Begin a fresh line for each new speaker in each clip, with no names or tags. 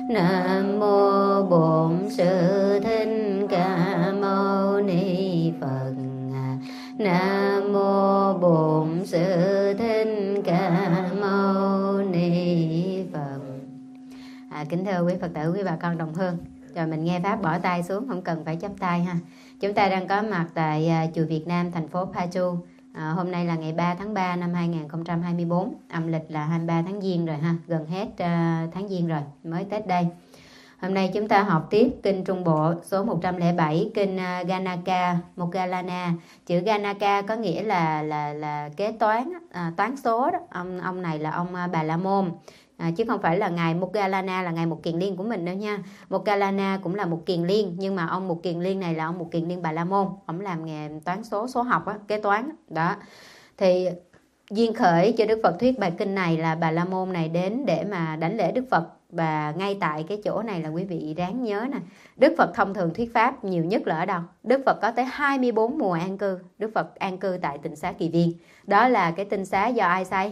Nam mô Bổn Sư Thích Ca Mâu Ni Phật. Nam mô Bổn Sư Thích Ca Mâu Ni Phật. Kính thưa quý Phật tử, quý bà con đồng hương, rồi mình nghe pháp bỏ tay xuống, không cần phải chắp tay ha. Chúng ta đang có mặt tại chùa Việt Nam, thành phố Pachu. Hôm nay là ngày 3 tháng 3 năm 2024, âm lịch là 23 tháng Giêng rồi ha, gần hết tháng Giêng rồi, mới Tết đây. Hôm nay chúng ta học tiếp kinh Trung Bộ số 107, kinh Ganaka Moggallana. Chữ Ganaka có nghĩa là kế toán, toán số đó. Ông này là ông Bà La Môn. Chứ không phải là ngài Moggallana là ngài Mục Kiền Liên của mình đâu nha. Moggallana cũng là một kiền liên, nhưng mà ông Mục Kiền Liên này là ông Mục Kiền Liên Bà La Môn. Ông làm nghề toán số, số học á, kế toán đó. Thì duyên khởi cho Đức Phật thuyết bài kinh này là Bà La Môn này đến để mà đảnh lễ Đức Phật. Và ngay tại cái chỗ này là quý vị ráng nhớ nè, Đức Phật thông thường thuyết pháp nhiều nhất là ở đâu? Đức Phật có tới 24 mùa an cư. Đức Phật an cư tại tịnh xá Kỳ Viên. Đó là cái tịnh xá do ai xây?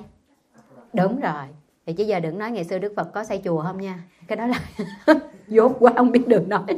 Đúng rồi. Thì chứ giờ đừng nói ngày xưa Đức Phật có xây chùa không nha. Cái đó là dốt quá không biết đường nói.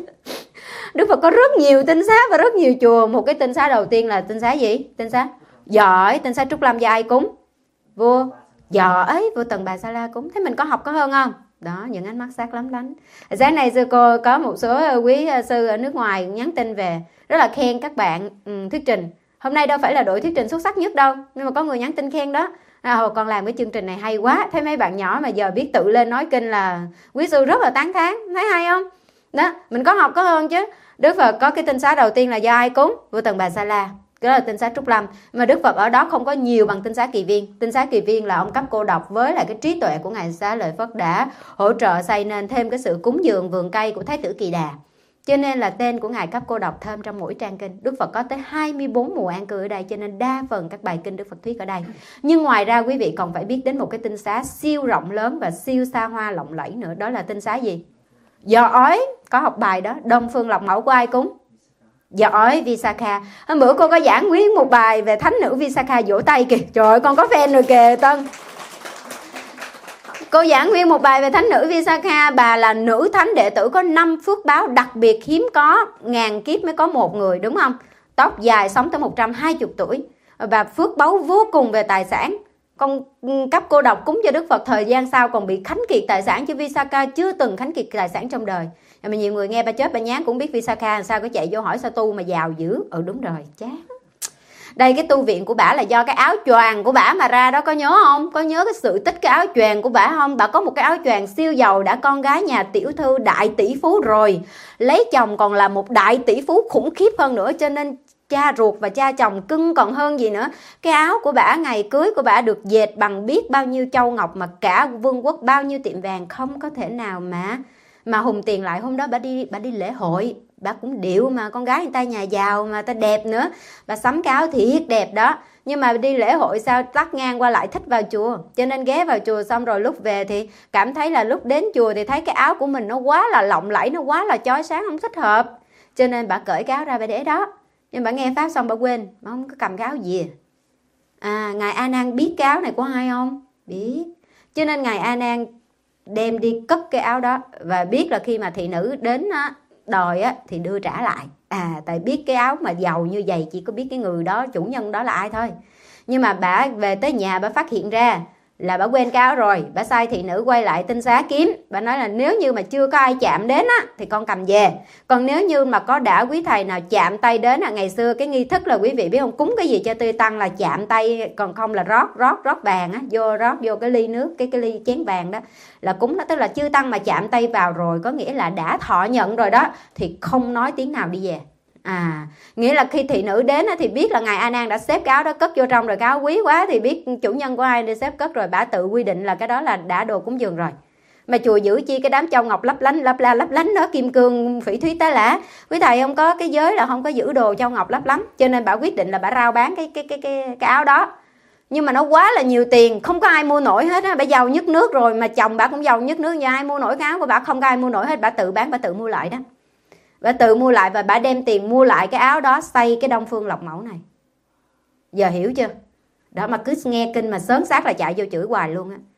Đức Phật có rất nhiều tịnh xá và rất nhiều chùa. Một cái tịnh xá đầu tiên là tịnh xá gì? Tịnh xá giỏi, tịnh xá Trúc Lâm do ai cúng? Vua giỏi, vua Tần Bà Sa La cúng. Thế mình có học có hơn không? Đó, những ánh mắt sắc lắm lánh. Sáng nay sư cô có một số quý sư ở nước ngoài nhắn tin về, rất là khen các bạn thuyết trình. Hôm nay đâu phải là đội thuyết trình xuất sắc nhất đâu, nhưng mà có người nhắn tin khen đó. Con làm cái chương trình này hay quá. Thấy mấy bạn nhỏ mà giờ biết tự lên nói kinh là quý sư rất là tán thán. Thấy hay không? Đó, mình có học có hơn chứ. Đức Phật có cái tịnh xá đầu tiên là do ai cúng? Vua Tần Bà Sa La. Đó là tịnh xá Trúc Lâm. Mà Đức Phật ở đó không có nhiều bằng tịnh xá Kỳ Viên. Tịnh xá Kỳ Viên là ông cấp cô độc với lại cái trí tuệ của ngài Xá Lợi Phất đã hỗ trợ xây nên thêm cái sự cúng dường vườn cây của Thái tử Kỳ Đà. Cho nên là tên của ngài cấp cô độc thêm trong mỗi trang kinh. Đức Phật có tới 24 mùa an cư ở đây, cho nên đa phần các bài kinh Đức Phật thuyết ở đây. Nhưng ngoài ra quý vị còn phải biết đến một cái tịnh xá siêu rộng lớn và siêu xa hoa lộng lẫy nữa. Đó là tịnh xá gì? Giỏi, có học bài đó. Đông Phương Lộc Mẫu của ai cúng? Giỏi Visakha. Hôm bữa cô có giảng nguyên một bài về thánh nữ Visakha, vỗ tay kìa. Trời ơi, con có fan rồi kìa Tân. Cô giảng nguyên một bài về thánh nữ Visakha. Bà là nữ thánh đệ tử có 5 phước báo đặc biệt hiếm có. Ngàn kiếp mới có một người, đúng không? Tóc dài, sống tới 120 tuổi. Và phước báu vô cùng về tài sản. Con cấp cô độc cúng cho Đức Phật, thời gian sau còn bị khánh kiệt tài sản, chứ Visakha chưa từng khánh kiệt tài sản trong đời. Mà nhiều người nghe ba chết ba nhán cũng biết Visakha sao, có chạy vô hỏi sao tu mà giàu dữ. Đúng rồi, chán. Đây cái tu viện của bả là do cái áo choàng của bả mà ra đó, có nhớ không? Có nhớ cái sự tích cái áo choàng của bả không? Bả có một cái áo choàng siêu giàu, đã con gái nhà tiểu thư đại tỷ phú rồi, lấy chồng còn là một đại tỷ phú khủng khiếp hơn nữa, cho nên cha ruột và cha chồng cưng còn hơn gì nữa. Cái áo của bả ngày cưới của bả được dệt bằng biết bao nhiêu châu ngọc, mà cả vương quốc bao nhiêu tiệm vàng không có thể nào mà hùng tiền lại. Hôm đó bà đi lễ hội, bà cũng điệu mà, con gái người ta nhà giàu mà ta đẹp nữa, bà sắm cái áo thiệt đẹp đó. Nhưng mà đi lễ hội sao tắt ngang qua lại thích vào chùa, cho nên ghé vào chùa xong rồi lúc về thì cảm thấy là lúc đến chùa thì thấy cái áo của mình nó quá là lộng lẫy, nó quá là chói sáng, không thích hợp, cho nên bà cởi cái áo ra bà để đó. Nhưng bà nghe pháp xong bà quên, bà không có cầm cái áo gì. Ngài A Nan biết cái áo này của ai không? Biết. Cho nên ngài A Nan đem đi cất cái áo đó, và biết là khi mà thị nữ đến đòi thì đưa trả lại. Tại biết cái áo mà giàu như vậy chỉ có biết cái người đó, chủ nhân đó là ai thôi. Nhưng mà bà về tới nhà bà phát hiện ra là bà quên cái áo rồi. Bà sai thị nữ quay lại tinh xá kiếm. Bà nói là nếu như mà chưa có ai chạm đến thì con cầm về. Còn nếu như mà có đã quý thầy nào chạm tay đến, ngày xưa cái nghi thức là quý vị biết không, cúng cái gì cho tươi tăng là chạm tay, còn không là rót vàng rót vô cái ly nước, cái ly chén vàng đó là cúng đó. Tức là chư tăng mà chạm tay vào rồi có nghĩa là đã thọ nhận rồi đó, thì không nói tiếng nào đi về. Nghĩa là khi thị nữ đến thì biết là ngài A Nan đã xếp cái áo đó cất vô trong rồi, cái áo quý quá thì biết chủ nhân của ai để xếp cất rồi, bả tự quy định là cái đó là đã đồ cúng dường rồi. Mà chùa giữ chi cái đám châu ngọc lấp lánh đó, kim cương phỉ thúy tá lả. Quý thầy không có cái giới là không có giữ đồ châu ngọc lấp lánh, cho nên bả quyết định là bả rao bán cái áo đó. Nhưng mà nó quá là nhiều tiền, không có ai mua nổi hết á. Bả giàu nhất nước rồi, mà chồng bả cũng giàu nhất nước, nhưng ai mua nổi cái áo của bả, không có ai mua nổi hết. Bả tự bán, bả tự mua lại đó. Bà tự mua lại và bà đem tiền mua lại cái áo đó, xây cái Đông Phương Lộc Mẫu này. Giờ hiểu chưa? Đó, mà cứ nghe kinh mà sớm xác là chạy vô chửi hoài luôn á.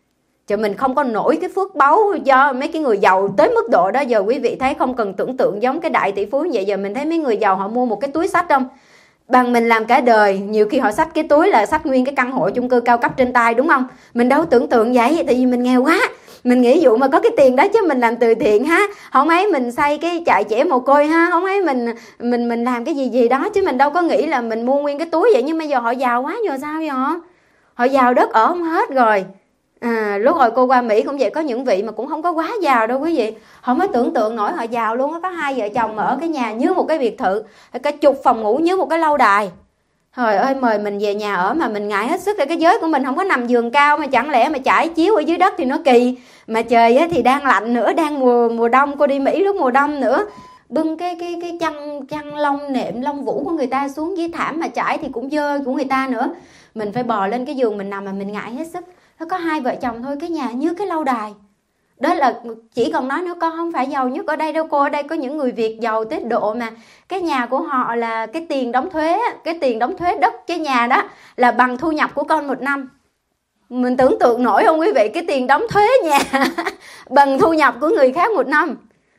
Chứ mình không có nổi cái phước báu do mấy cái người giàu tới mức độ đó. Giờ quý vị thấy không cần tưởng tượng giống cái đại tỷ phú vậy. Giờ mình thấy mấy người giàu họ mua một cái túi xách không? Bằng mình làm cả đời, nhiều khi họ xách cái túi là xách nguyên cái căn hộ chung cư cao cấp trên tay, đúng không? Mình đâu tưởng tượng vậy, tại vì mình nghèo quá. Mình nghĩ dụ mà có cái tiền đó chứ mình làm từ thiện ha, không ấy mình xây cái trại trẻ mồ côi ha, không ấy mình làm cái gì đó, chứ mình đâu có nghĩ là mình mua nguyên cái túi vậy. Nhưng bây giờ họ giàu quá, giờ sao vậy họ giàu đất ở không hết rồi. Lúc rồi cô qua Mỹ cũng vậy, có những vị mà cũng không có quá giàu đâu quý vị, không có tưởng tượng nổi họ giàu luôn á. Có hai vợ chồng mà ở cái nhà như một cái biệt thự, cả chục phòng ngủ như một cái lâu đài. Trời ơi, mời mình về nhà ở mà mình ngại hết sức. Là cái giới của mình không có nằm giường cao, mà chẳng lẽ mà trải chiếu ở dưới đất thì nó kỳ. Mà trời thì đang lạnh nữa, đang mùa đông, cô đi Mỹ lúc mùa đông nữa, bưng cái chăn lông nệm lông vũ của người ta xuống dưới thảm mà trải thì cũng dơ của người ta nữa. Mình phải bò lên cái giường mình nằm mà mình ngại hết sức. Nó có hai vợ chồng thôi, cái nhà như cái lâu đài. Đó là chỉ còn nói nữa, con không phải giàu nhất ở đây đâu cô. Ở đây có những người Việt giàu tới độ mà cái nhà của họ là cái tiền đóng thuế, cái tiền đóng thuế đất cái nhà đó là bằng thu nhập của con một năm. Mình tưởng tượng nổi không quý vị, cái tiền đóng thuế nhà bằng thu nhập của người khác một năm.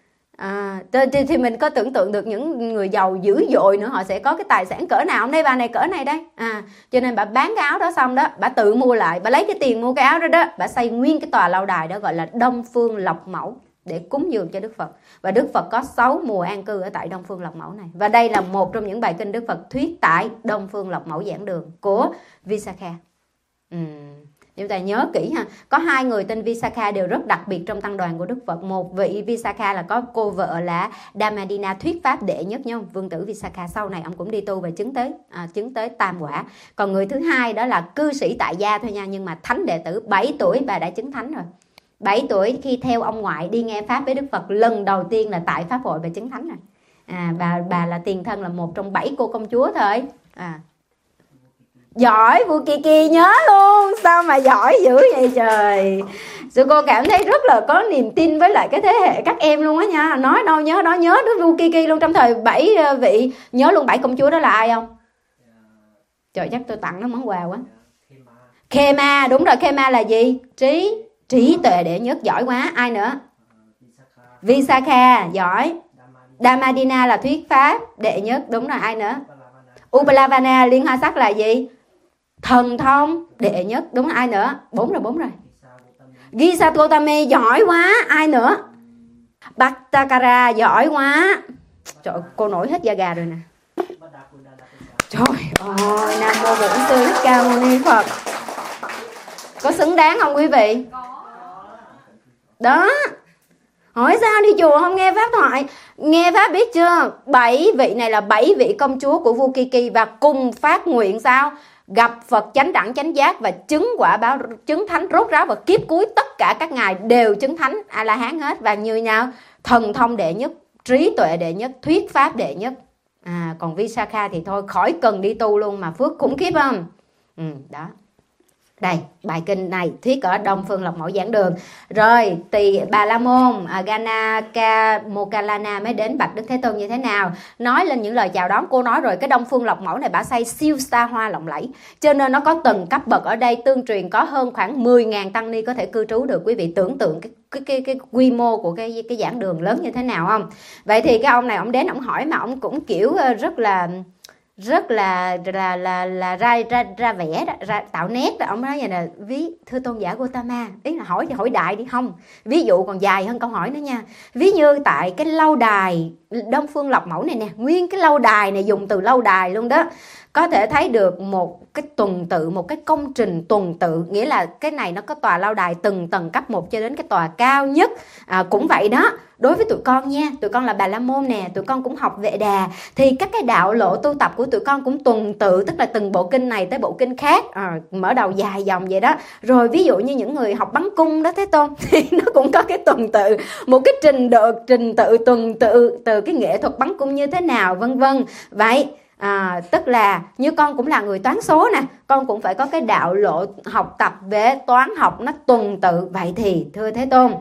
Thì mình có tưởng tượng được những người giàu dữ dội nữa, họ sẽ có cái tài sản cỡ nào không? Đây bà này cỡ này đây. Cho nên bà bán cái áo đó xong đó, bà tự mua lại, bà lấy cái tiền mua cái áo đó đó, bà xây nguyên cái tòa lâu đài đó gọi là Đông Phương Lộc Mẫu để cúng dường cho Đức Phật. Và Đức Phật có 6 mùa an cư ở tại Đông Phương Lộc Mẫu này. Và đây là một trong những bài kinh Đức Phật thuyết tại Đông Phương Lộc Mẫu giảng đường của Visakha. Chúng ta nhớ kỹ ha, có hai người tên Visakha đều rất đặc biệt trong tăng đoàn của Đức Phật. Một vị Visakha là có cô vợ là Dhammadina thuyết pháp đệ nhất nhau, vương tử Visakha. Sau này ông cũng đi tu và chứng tới tam quả. Còn người thứ hai đó là cư sĩ tại gia thôi nha, nhưng mà thánh đệ tử. 7 tuổi bà đã chứng thánh rồi. 7 tuổi khi theo ông ngoại đi nghe pháp với Đức Phật lần đầu tiên là tại pháp hội bà chứng thánh rồi. Bà là tiền thân là một trong 7 cô công chúa thôi. Giỏi, vua Kiki nhớ luôn. Sao mà giỏi dữ vậy trời. Sư cô cảm thấy rất là có niềm tin với lại cái thế hệ các em luôn á nha. Nói đâu nhớ đó, nhớ đến vua Kiki luôn. Trong thời 7 vị, nhớ luôn 7 công chúa đó là ai không? Trời, chắc tôi tặng nó món quà quá. Khema, đúng rồi. Khema là gì? Trí tuệ đệ nhất, giỏi quá. Ai nữa? Visakha, giỏi. Dhammadina là thuyết pháp đệ nhất, đúng rồi. Ai nữa? Upalavana, liên hoa sắc là gì? Thần thông đệ nhất, đúng rồi. Ai nữa? 4 rồi. Gisa Gotami, giỏi quá. Ai nữa? Bhattakara, giỏi quá. Trời, cô nổi hết da gà rồi nè. Trời ơi, Nam Mô Bổn Sư Thích Ca Mâu Ni Phật. Có xứng đáng không quý vị? Đó. Hỏi sao đi chùa không nghe pháp thoại? Nghe pháp biết chưa? 7 vị này là 7 vị công chúa của vua Kiki và cùng phát nguyện sao? Gặp Phật chánh đẳng chánh giác và chứng quả báo, chứng thánh rốt ráo, và kiếp cuối tất cả các ngài đều chứng thánh A-la-hán hết. Và như nào? Thần thông đệ nhất, trí tuệ đệ nhất, thuyết pháp đệ nhất. Còn Visakha thì thôi khỏi cần đi tu luôn mà phước khủng khiếp không? Đó. Đây, bài kinh này thuyết ở Đông Phương Lộc Mẫu giảng đường. Rồi, Tỳ Bà La Môn, Ganaka Mokalana mới đến bạch Đức Thế Tôn như thế nào. Nói lên những lời chào đón. Cô nói rồi, cái Đông Phương Lộc Mẫu này bả xây siêu xa hoa lộng lẫy, cho nên nó có từng cấp bậc. Ở đây tương truyền có hơn khoảng 10.000 tăng ni có thể cư trú được. Quý vị tưởng tượng cái quy mô của cái giảng đường lớn như thế nào không? Vậy thì cái ông này ông đến ông hỏi mà ông cũng kiểu rất là ra vẽ đó, tạo nét đó. Ông nói vậy là thưa tôn giả Gotama, ý là hỏi thì hỏi đại đi không, ví dụ còn dài hơn câu hỏi nữa nha. Ví như tại cái lâu đài Đông Phương Lộc Mẫu này nè, nguyên cái lâu đài này dùng từ lâu đài luôn đó, có thể thấy được một cái tuần tự, một cái công trình tuần tự, nghĩa là cái này nó có tòa lâu đài từng tầng cấp một cho đến cái tòa cao nhất. Cũng vậy đó, đối với tụi con nha, tụi con là Bà La Môn nè, tụi con cũng học Vệ Đà, thì các cái đạo lộ tu tập của tụi con cũng tuần tự, tức là từng bộ kinh này tới bộ kinh khác, mở đầu dài dòng vậy đó. Rồi ví dụ như những người học bắn cung đó Thế Tôn thì nó cũng có cái tuần tự, một cái trình tự tuần tự từ cái nghệ thuật bắn cung như thế nào, vân vân. Vậy tức là như con cũng là người toán số nè, con cũng phải có cái đạo lộ học tập về toán học nó tuần tự. Vậy thì thưa Thế Tôn,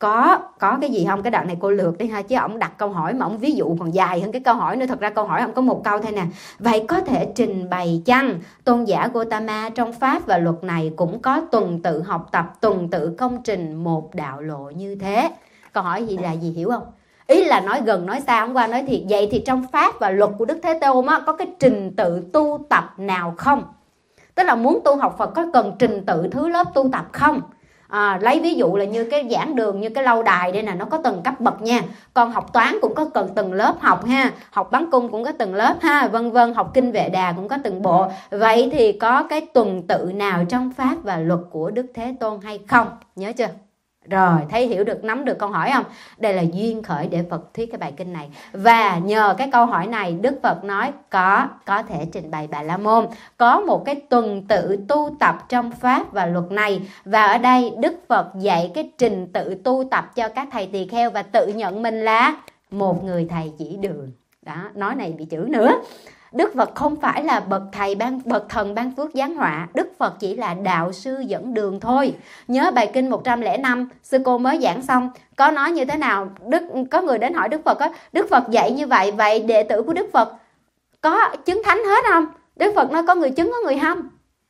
có cái gì không? Cái đoạn này cô lược đi ha, chứ ổng đặt câu hỏi mà ổng ví dụ còn dài hơn cái câu hỏi nữa. Thật ra câu hỏi ổng có một câu thôi nè: vậy có thể trình bày chăng tôn giả Gautama trong pháp và luật này cũng có tuần tự học tập, tuần tự công trình một đạo lộ như thế? Câu hỏi gì là gì, hiểu không? Ý là nói gần nói xa, không qua nói thiệt. Vậy thì trong pháp và luật của Đức Thế Tôn á, có cái trình tự tu tập nào không? Tức là muốn tu học Phật có cần trình tự thứ lớp tu tập không? Lấy ví dụ là như cái giảng đường, như cái lâu đài đây nè, nó có từng cấp bậc nha. Còn học toán cũng có cần từng lớp học ha, học bắn cung cũng có từng lớp ha, vân vân, học kinh Vệ Đà cũng có từng bộ. Vậy thì có cái tuần tự nào trong pháp và luật của Đức Thế Tôn hay không? Nhớ chưa? Rồi, thấy hiểu được, nắm được câu hỏi không? Đây là duyên khởi để Phật thuyết cái bài kinh này. Và nhờ cái câu hỏi này, Đức Phật nói có thể trình bày Bà La Môn, có một cái tuần tự tu tập trong pháp và luật này. Và ở đây Đức Phật dạy cái trình tự tu tập cho các thầy tỳ kheo và tự nhận mình là một người thầy chỉ đường. Đó, nói này bị chữ nữa. Đức Phật không phải là bậc thần ban phước giáng họa. Đức Phật chỉ là đạo sư dẫn đường thôi. Nhớ bài kinh 105 sư cô mới giảng xong, có nói như thế nào? Có người đến hỏi Đức Phật á, Đức Phật dạy như vậy, vậy đệ tử của Đức Phật có chứng thánh hết không? Đức Phật nói có người chứng có người không.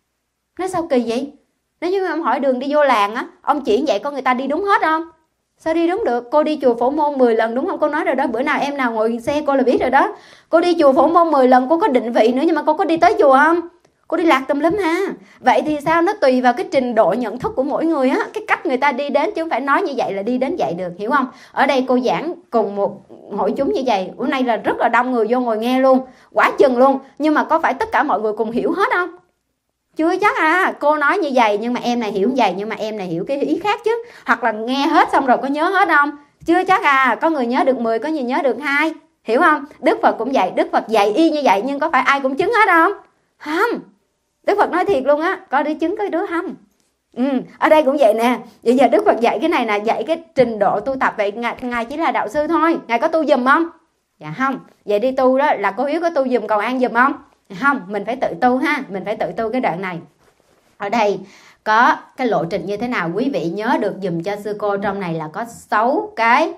Nói sao kỳ vậy? Nếu như ông hỏi đường đi vô làng á, ông chỉ vậy có người ta đi đúng hết không? Sao đi đúng được? Cô đi chùa Phổ Môn 10 lần đúng không? Cô nói rồi đó, bữa nào em nào ngồi xe cô là biết rồi đó. Cô đi chùa Phổ Môn 10 lần, cô có định vị nữa, nhưng mà cô có đi tới chùa không? Cô đi lạc tùm lum ha. Vậy thì sao? Nó tùy vào cái trình độ nhận thức của mỗi người á, cái cách người ta đi đến, chứ không phải nói như vậy là đi đến vậy được, hiểu không? Ở đây cô giảng cùng một hội chúng như vậy, bữa nay là rất là đông người vô ngồi nghe luôn, quá chừng luôn. Nhưng mà có phải tất cả mọi người cùng hiểu hết không? Chưa chắc à. Cô nói như vậy nhưng mà em này hiểu như vậy, nhưng mà em này hiểu cái ý khác chứ. Hoặc là nghe hết xong rồi có nhớ hết không? Chưa chắc à. Có người nhớ được 10, có người nhớ được 2, hiểu không? Đức Phật cũng vậy. Đức Phật dạy y như vậy nhưng có phải ai cũng chứng hết không? Không. Đức Phật nói thiệt luôn á, có đứa chứng có đứa không. Ở đây cũng vậy nè. Bây giờ Đức Phật dạy cái này là dạy cái trình độ tu tập. Vậy Ngài chỉ là đạo sư thôi, Ngài có tu giùm không? Dạ không. Vậy đi tu đó là cô Hiếu có tu giùm cầu an giùm không? Không, mình phải tự tu ha. Mình phải tự tu cái đoạn này. Ở đây có cái lộ trình như thế nào? Quý vị nhớ được dùm cho sư cô. Trong này là có 6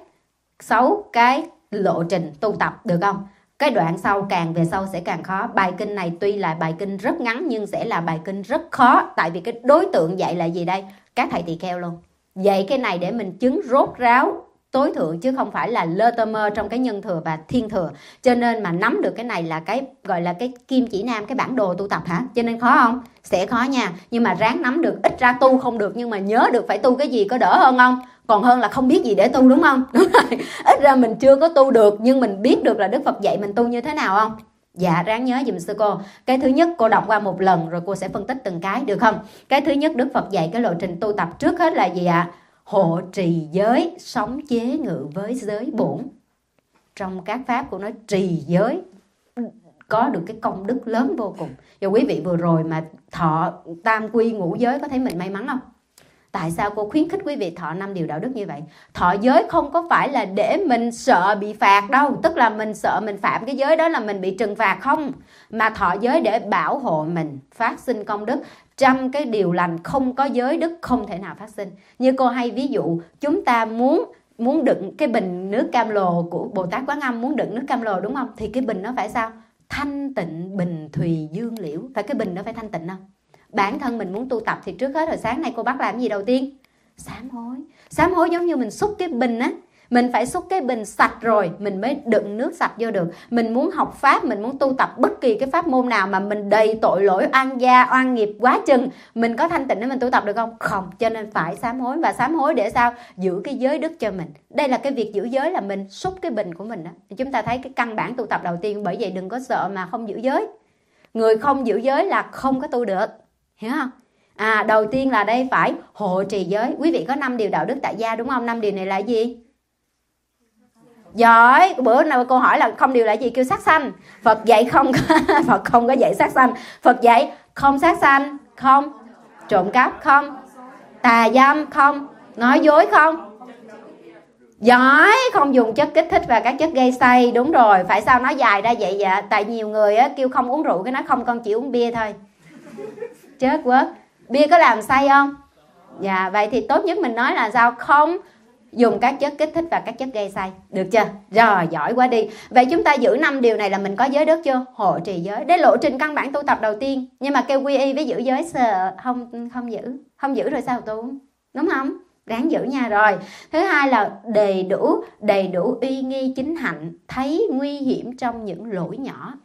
cái lộ trình tu tập, được không? Cái đoạn sau càng về sau sẽ càng khó. Bài kinh này tuy là bài kinh rất ngắn nhưng sẽ là bài kinh rất khó. Tại vì cái đối tượng dạy là gì đây? Các thầy tỳ kheo luôn. Dạy cái này để mình chứng rốt ráo tối thượng, chứ không phải là lơ tơ mơ trong cái nhân thừa và thiên thừa. Cho nên mà nắm được cái này là cái gọi là cái kim chỉ nam, cái bản đồ tu tập hả? Cho nên khó không? Sẽ khó nha. Nhưng mà ráng nắm được. Ít ra tu không được nhưng mà nhớ được phải tu cái gì có đỡ hơn không? Còn hơn là không biết gì để tu, đúng không? Đúng rồi. Ít ra mình chưa có tu được nhưng mình biết được là Đức Phật dạy mình tu như thế nào không? Dạ, ráng nhớ dùm sư cô. Cái thứ nhất cô đọc qua một lần rồi cô sẽ phân tích từng cái, được không? Cái thứ nhất Đức Phật dạy cái lộ trình tu tập trước hết là gì ạ? Hộ trì giới, sống chế ngự với giới bổn. Trong các pháp của nó trì giới có được cái công đức lớn vô cùng. Và quý vị vừa rồi mà thọ tam quy ngũ giới có thấy mình may mắn không? Tại sao cô khuyến khích quý vị thọ 5 điều đạo đức như vậy? Thọ giới không có phải là để mình sợ bị phạt đâu. Tức là mình sợ mình phạm cái giới đó là mình bị trừng phạt, không. Mà thọ giới để bảo hộ mình, phát sinh công đức. Trăm cái điều lành không có giới đức không thể nào phát sinh. Như cô hay ví dụ, chúng ta muốn đựng cái bình nước cam lồ của Bồ Tát Quán Âm, muốn đựng nước cam lồ đúng không? Thì cái bình nó phải sao? Thanh tịnh bình thùy dương liễu. Phải cái bình nó phải thanh tịnh không? Bản thân mình muốn tu tập thì trước hết hồi sáng nay cô bắt làm gì đầu tiên? Sám hối. Sám hối giống như mình xúc cái bình á. Mình phải xúc cái bình sạch rồi mình mới đựng nước sạch vô được. Mình muốn học pháp, mình muốn tu tập bất kỳ cái pháp môn nào mà mình đầy tội lỗi, oan gia, oan nghiệp quá chừng, mình có thanh tịnh để mình tu tập được không? Không. Cho nên phải sám hối. Và sám hối để sao? Giữ cái giới đức cho mình. Đây là cái việc giữ giới là mình xúc cái bình của mình đó. Chúng ta thấy cái căn bản tu tập đầu tiên. Bởi vậy đừng có sợ mà không giữ giới. Người không giữ giới là không có tu được. Hiểu không? Đầu tiên là đây phải hộ trì giới. Quý vị có 5 điều đạo đức tại gia đúng không? 5 điều này là gì? Giỏi. Bữa nào cô hỏi là không điều là gì? Kêu sát sanh. Phật dạy không có, Phật không có dạy sát sanh. Phật dạy không sát sanh, không trộm cắp, không tà dâm, không nói dối, không giỏi, không dùng chất kích thích và các chất gây say. Đúng rồi. Phải sao nói dài ra vậy vậy? Tại nhiều người á, kêu không uống rượu, cái nói không, con chỉ uống bia thôi. Chết quá. Bia có làm say không? Dạ, vậy thì tốt nhất mình nói là sao? Không dùng các chất kích thích và các chất gây say. Được chưa? Rồi, giỏi quá đi. Vậy chúng ta giữ 5 điều này là mình có giới đức chưa? Hộ trì giới. Đấy lộ trình căn bản tu tập đầu tiên. Nhưng mà kêu quy y với giữ giới sợ không giữ rồi sao tu? Đúng không? Ráng giữ nha. Rồi thứ hai là đầy đủ uy nghi chính hạnh, thấy nguy hiểm trong những lỗi nhỏ.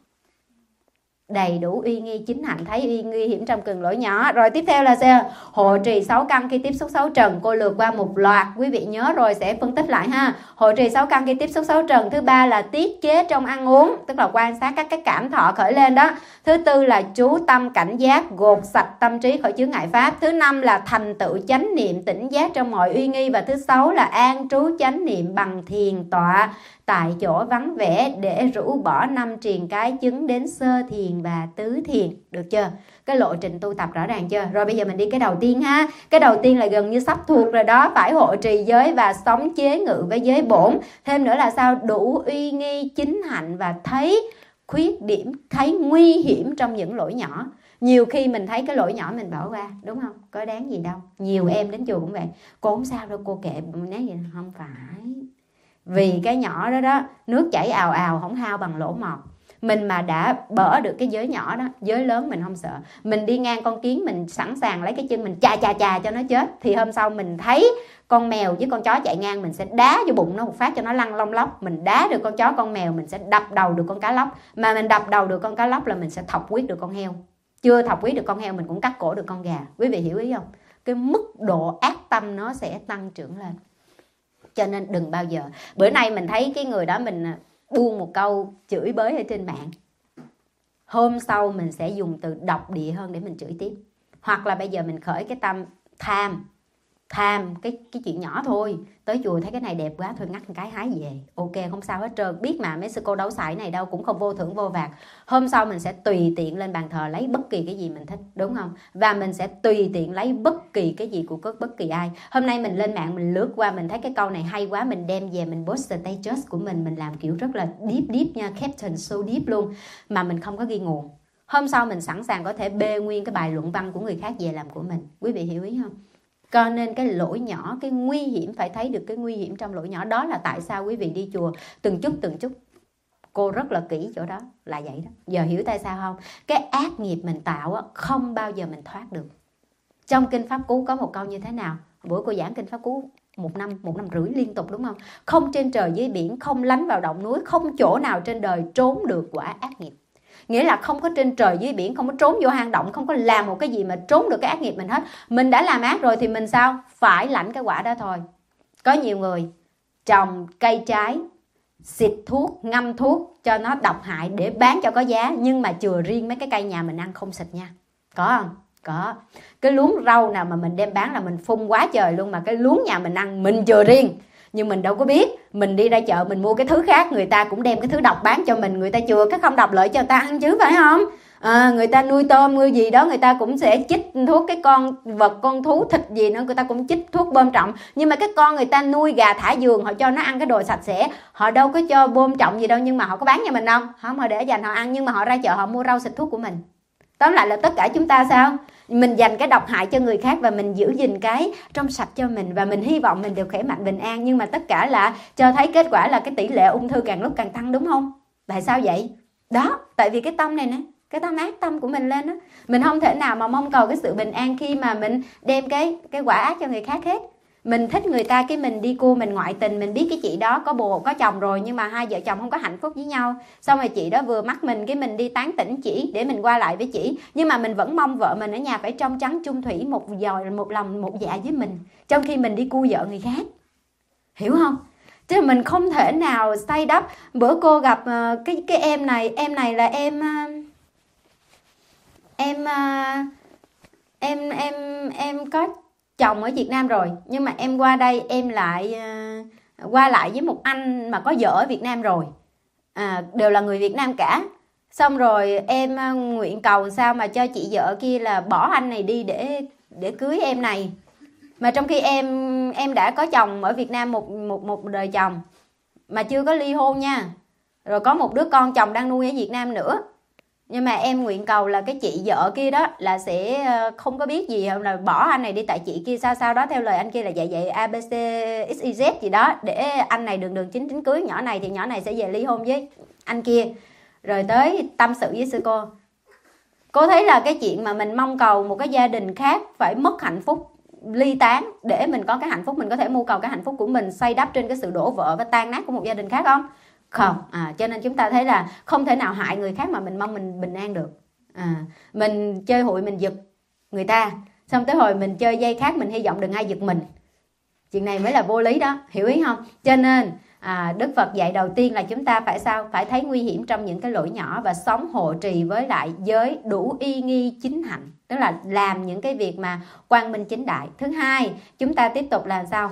Đầy đủ uy nghi chính hạnh, thấy nguy hiểm trong từng lỗi nhỏ. Rồi tiếp theo là sao? Hộ trì 6 căn khi tiếp xúc 6 trần. Cô lược qua một loạt, quý vị nhớ rồi sẽ phân tích lại ha. Hộ trì 6 căn khi tiếp xúc 6 trần. Thứ ba là tiết chế trong ăn uống, tức là quan sát các cái cảm thọ khởi lên đó. Thứ tư là chú tâm cảnh giác, gột sạch tâm trí khỏi chướng ngại pháp. Thứ năm là thành tựu chánh niệm tỉnh giác trong mọi uy nghi. Và thứ sáu là an trú chánh niệm bằng thiền tọa tại chỗ vắng vẻ để rũ bỏ 5 triền cái chứng đến sơ thiền và tứ thiền. Được chưa? Cái lộ trình tu tập rõ ràng chưa? Rồi bây giờ mình đi cái đầu tiên ha. Cái đầu tiên là gần như sắp thuộc rồi đó. Phải hộ trì giới và sống chế ngự với giới bổn. Thêm nữa là sao? Đủ uy nghi chính hạnh và thấy khuyết điểm, thấy nguy hiểm trong những lỗi nhỏ. Nhiều khi mình thấy cái lỗi nhỏ mình bỏ qua, đúng không? Có đáng gì đâu. Nhiều em đến chùa cũng vậy. Cô không sao đâu, cô kệ. Nói gì không phải. Vì cái nhỏ đó đó, nước chảy ào ào không hao bằng lỗ mọt. Mình mà đã bỡ được cái giới nhỏ đó, giới lớn mình không sợ. Mình đi ngang con kiến mình sẵn sàng lấy cái chân mình chà cho nó chết. Thì hôm sau mình thấy con mèo với con chó chạy ngang, mình sẽ đá vô bụng nó một phát cho nó lăn lông lóc. Mình đá được con chó con mèo, mình sẽ đập đầu được con cá lóc. Mà mình đập đầu được con cá lóc là mình sẽ thọc huyết được con heo. Chưa thọc huyết được con heo mình cũng cắt cổ được con gà. Quý vị hiểu ý không? Cái mức độ ác tâm nó sẽ tăng trưởng lên. Cho nên đừng bao giờ. Bữa nay mình thấy cái người đó mình buông một câu chửi bới ở trên mạng, hôm sau mình sẽ dùng từ độc địa hơn để mình chửi tiếp. Hoặc là bây giờ mình khởi cái tâm tham cái chuyện nhỏ thôi. Tới chùa thấy cái này đẹp quá thôi ngắt một cái hái về. Ok không sao hết trơn. Biết mà mấy sư cô đâu xài này đâu, cũng không vô thưởng vô phạt. Hôm sau mình sẽ tùy tiện lên bàn thờ lấy bất kỳ cái gì mình thích, đúng không? Và mình sẽ tùy tiện lấy bất kỳ cái gì của bất kỳ ai. Hôm nay mình lên mạng mình lướt qua, mình thấy cái câu này hay quá, mình đem về mình post status của mình làm kiểu rất là deep nha, caption so deep luôn, mà mình không có ghi nguồn. Hôm sau mình sẵn sàng có thể bê nguyên cái bài luận văn của người khác về làm của mình. Quý vị hiểu ý không? Cho nên cái lỗi nhỏ, cái nguy hiểm, phải thấy được cái nguy hiểm trong lỗi nhỏ. Đó là tại sao quý vị đi chùa từng chút cô rất là kỹ chỗ đó là vậy đó. Giờ hiểu tại sao không? Cái ác nghiệp mình tạo không bao giờ mình thoát được. Trong Kinh Pháp Cú có một câu như thế nào? Bữa cô giảng Kinh Pháp Cú một năm rưỡi liên tục, đúng không? Không trên trời dưới biển, không lánh vào động núi, không chỗ nào trên đời trốn được quả ác nghiệp. Nghĩa là không có trên trời dưới biển, không có trốn vô hang động, không có làm một cái gì mà trốn được cái ác nghiệp mình hết. Mình đã làm ác rồi thì mình sao? Phải lãnh cái quả đó thôi. Có nhiều người trồng cây trái, xịt thuốc, ngâm thuốc cho nó độc hại để bán cho có giá, nhưng mà chừa riêng mấy cái cây nhà mình ăn không xịt nha. Có không? Có. Cái luống rau nào mà mình đem bán là mình phun quá trời luôn, mà cái luống nhà mình ăn mình chừa riêng. Nhưng mình đâu có biết. Mình đi ra chợ mình mua cái thứ khác, người ta cũng đem cái thứ độc bán cho mình. Người ta chừa cái không độc lợi cho người ta ăn chứ, phải không? Người ta nuôi tôm nuôi gì đó, người ta cũng sẽ chích thuốc cái con vật, con thú thịt gì nữa, người ta cũng chích thuốc bơm trọng. Nhưng mà cái con người ta nuôi gà thả vườn, họ cho nó ăn cái đồ sạch sẽ, họ đâu có cho bơm trọng gì đâu. Nhưng mà họ có bán cho mình không? Không, họ để dành họ ăn. Nhưng mà họ ra chợ họ mua rau xịt thuốc của mình. Tóm lại là tất cả chúng ta sao? Mình dành cái độc hại cho người khác và mình giữ gìn cái trong sạch cho mình, và mình hy vọng mình đều khỏe mạnh bình an. Nhưng mà tất cả là cho thấy kết quả là cái tỷ lệ ung thư càng lúc càng tăng, đúng không? Tại sao vậy? Đó, tại vì cái tâm này nè, cái tâm ác tâm của mình lên đó. Mình không thể nào mà mong cầu cái sự bình an khi mà mình đem cái quả ác cho người khác hết. Mình thích người ta cái mình đi cua, mình ngoại tình, mình biết cái chị đó có bồ có chồng rồi nhưng mà hai vợ chồng không có hạnh phúc với nhau. Xong rồi chị đó vừa mắc mình cái mình đi tán tỉnh chỉ để mình qua lại với chị. Nhưng mà mình vẫn mong vợ mình ở nhà phải trong trắng chung thủy, một lòng một dạ với mình, trong khi mình đi cua vợ người khác. Hiểu không? Chứ mình không thể nào say đắp. Bữa cô gặp cái em này là em có chồng ở Việt Nam rồi, nhưng mà em qua đây em lại qua lại với một anh mà có vợ ở Việt Nam rồi, đều là người Việt Nam cả. Xong rồi em nguyện cầu sao mà cho chị vợ kia là bỏ anh này đi để cưới em này, mà trong khi em đã có chồng ở Việt Nam một đời chồng mà chưa có ly hôn nha, rồi có một đứa con chồng đang nuôi ở Việt Nam nữa. Nhưng mà em nguyện cầu là cái chị vợ kia đó là sẽ không có biết gì, là bỏ anh này đi, tại chị kia sao đó theo lời anh kia là dạy ABC XYZ gì đó, để anh này đường chính cưới nhỏ này, thì nhỏ này sẽ về ly hôn với anh kia. Rồi tới tâm sự với sư cô thấy là cái chuyện mà mình mong cầu một cái gia đình khác phải mất hạnh phúc, ly tán để mình có cái hạnh phúc, mình có thể mưu cầu cái hạnh phúc của mình xây đắp trên cái sự đổ vỡ và tan nát của một gia đình khác không? Không. Cho nên chúng ta thấy là không thể nào hại người khác mà mình mong mình bình an được. Mình chơi hụi mình giật người ta, xong tới hồi mình chơi dây khác mình hy vọng đừng ai giật mình, chuyện này mới là vô lý đó, hiểu ý không? Cho nên Đức Phật dạy đầu tiên là chúng ta phải sao? Phải thấy nguy hiểm trong những cái lỗi nhỏ và sống hộ trì với lại giới đủ y nghi chính hạnh, tức là làm những cái việc mà quang minh chính đại. Thứ hai, chúng ta tiếp tục là sao?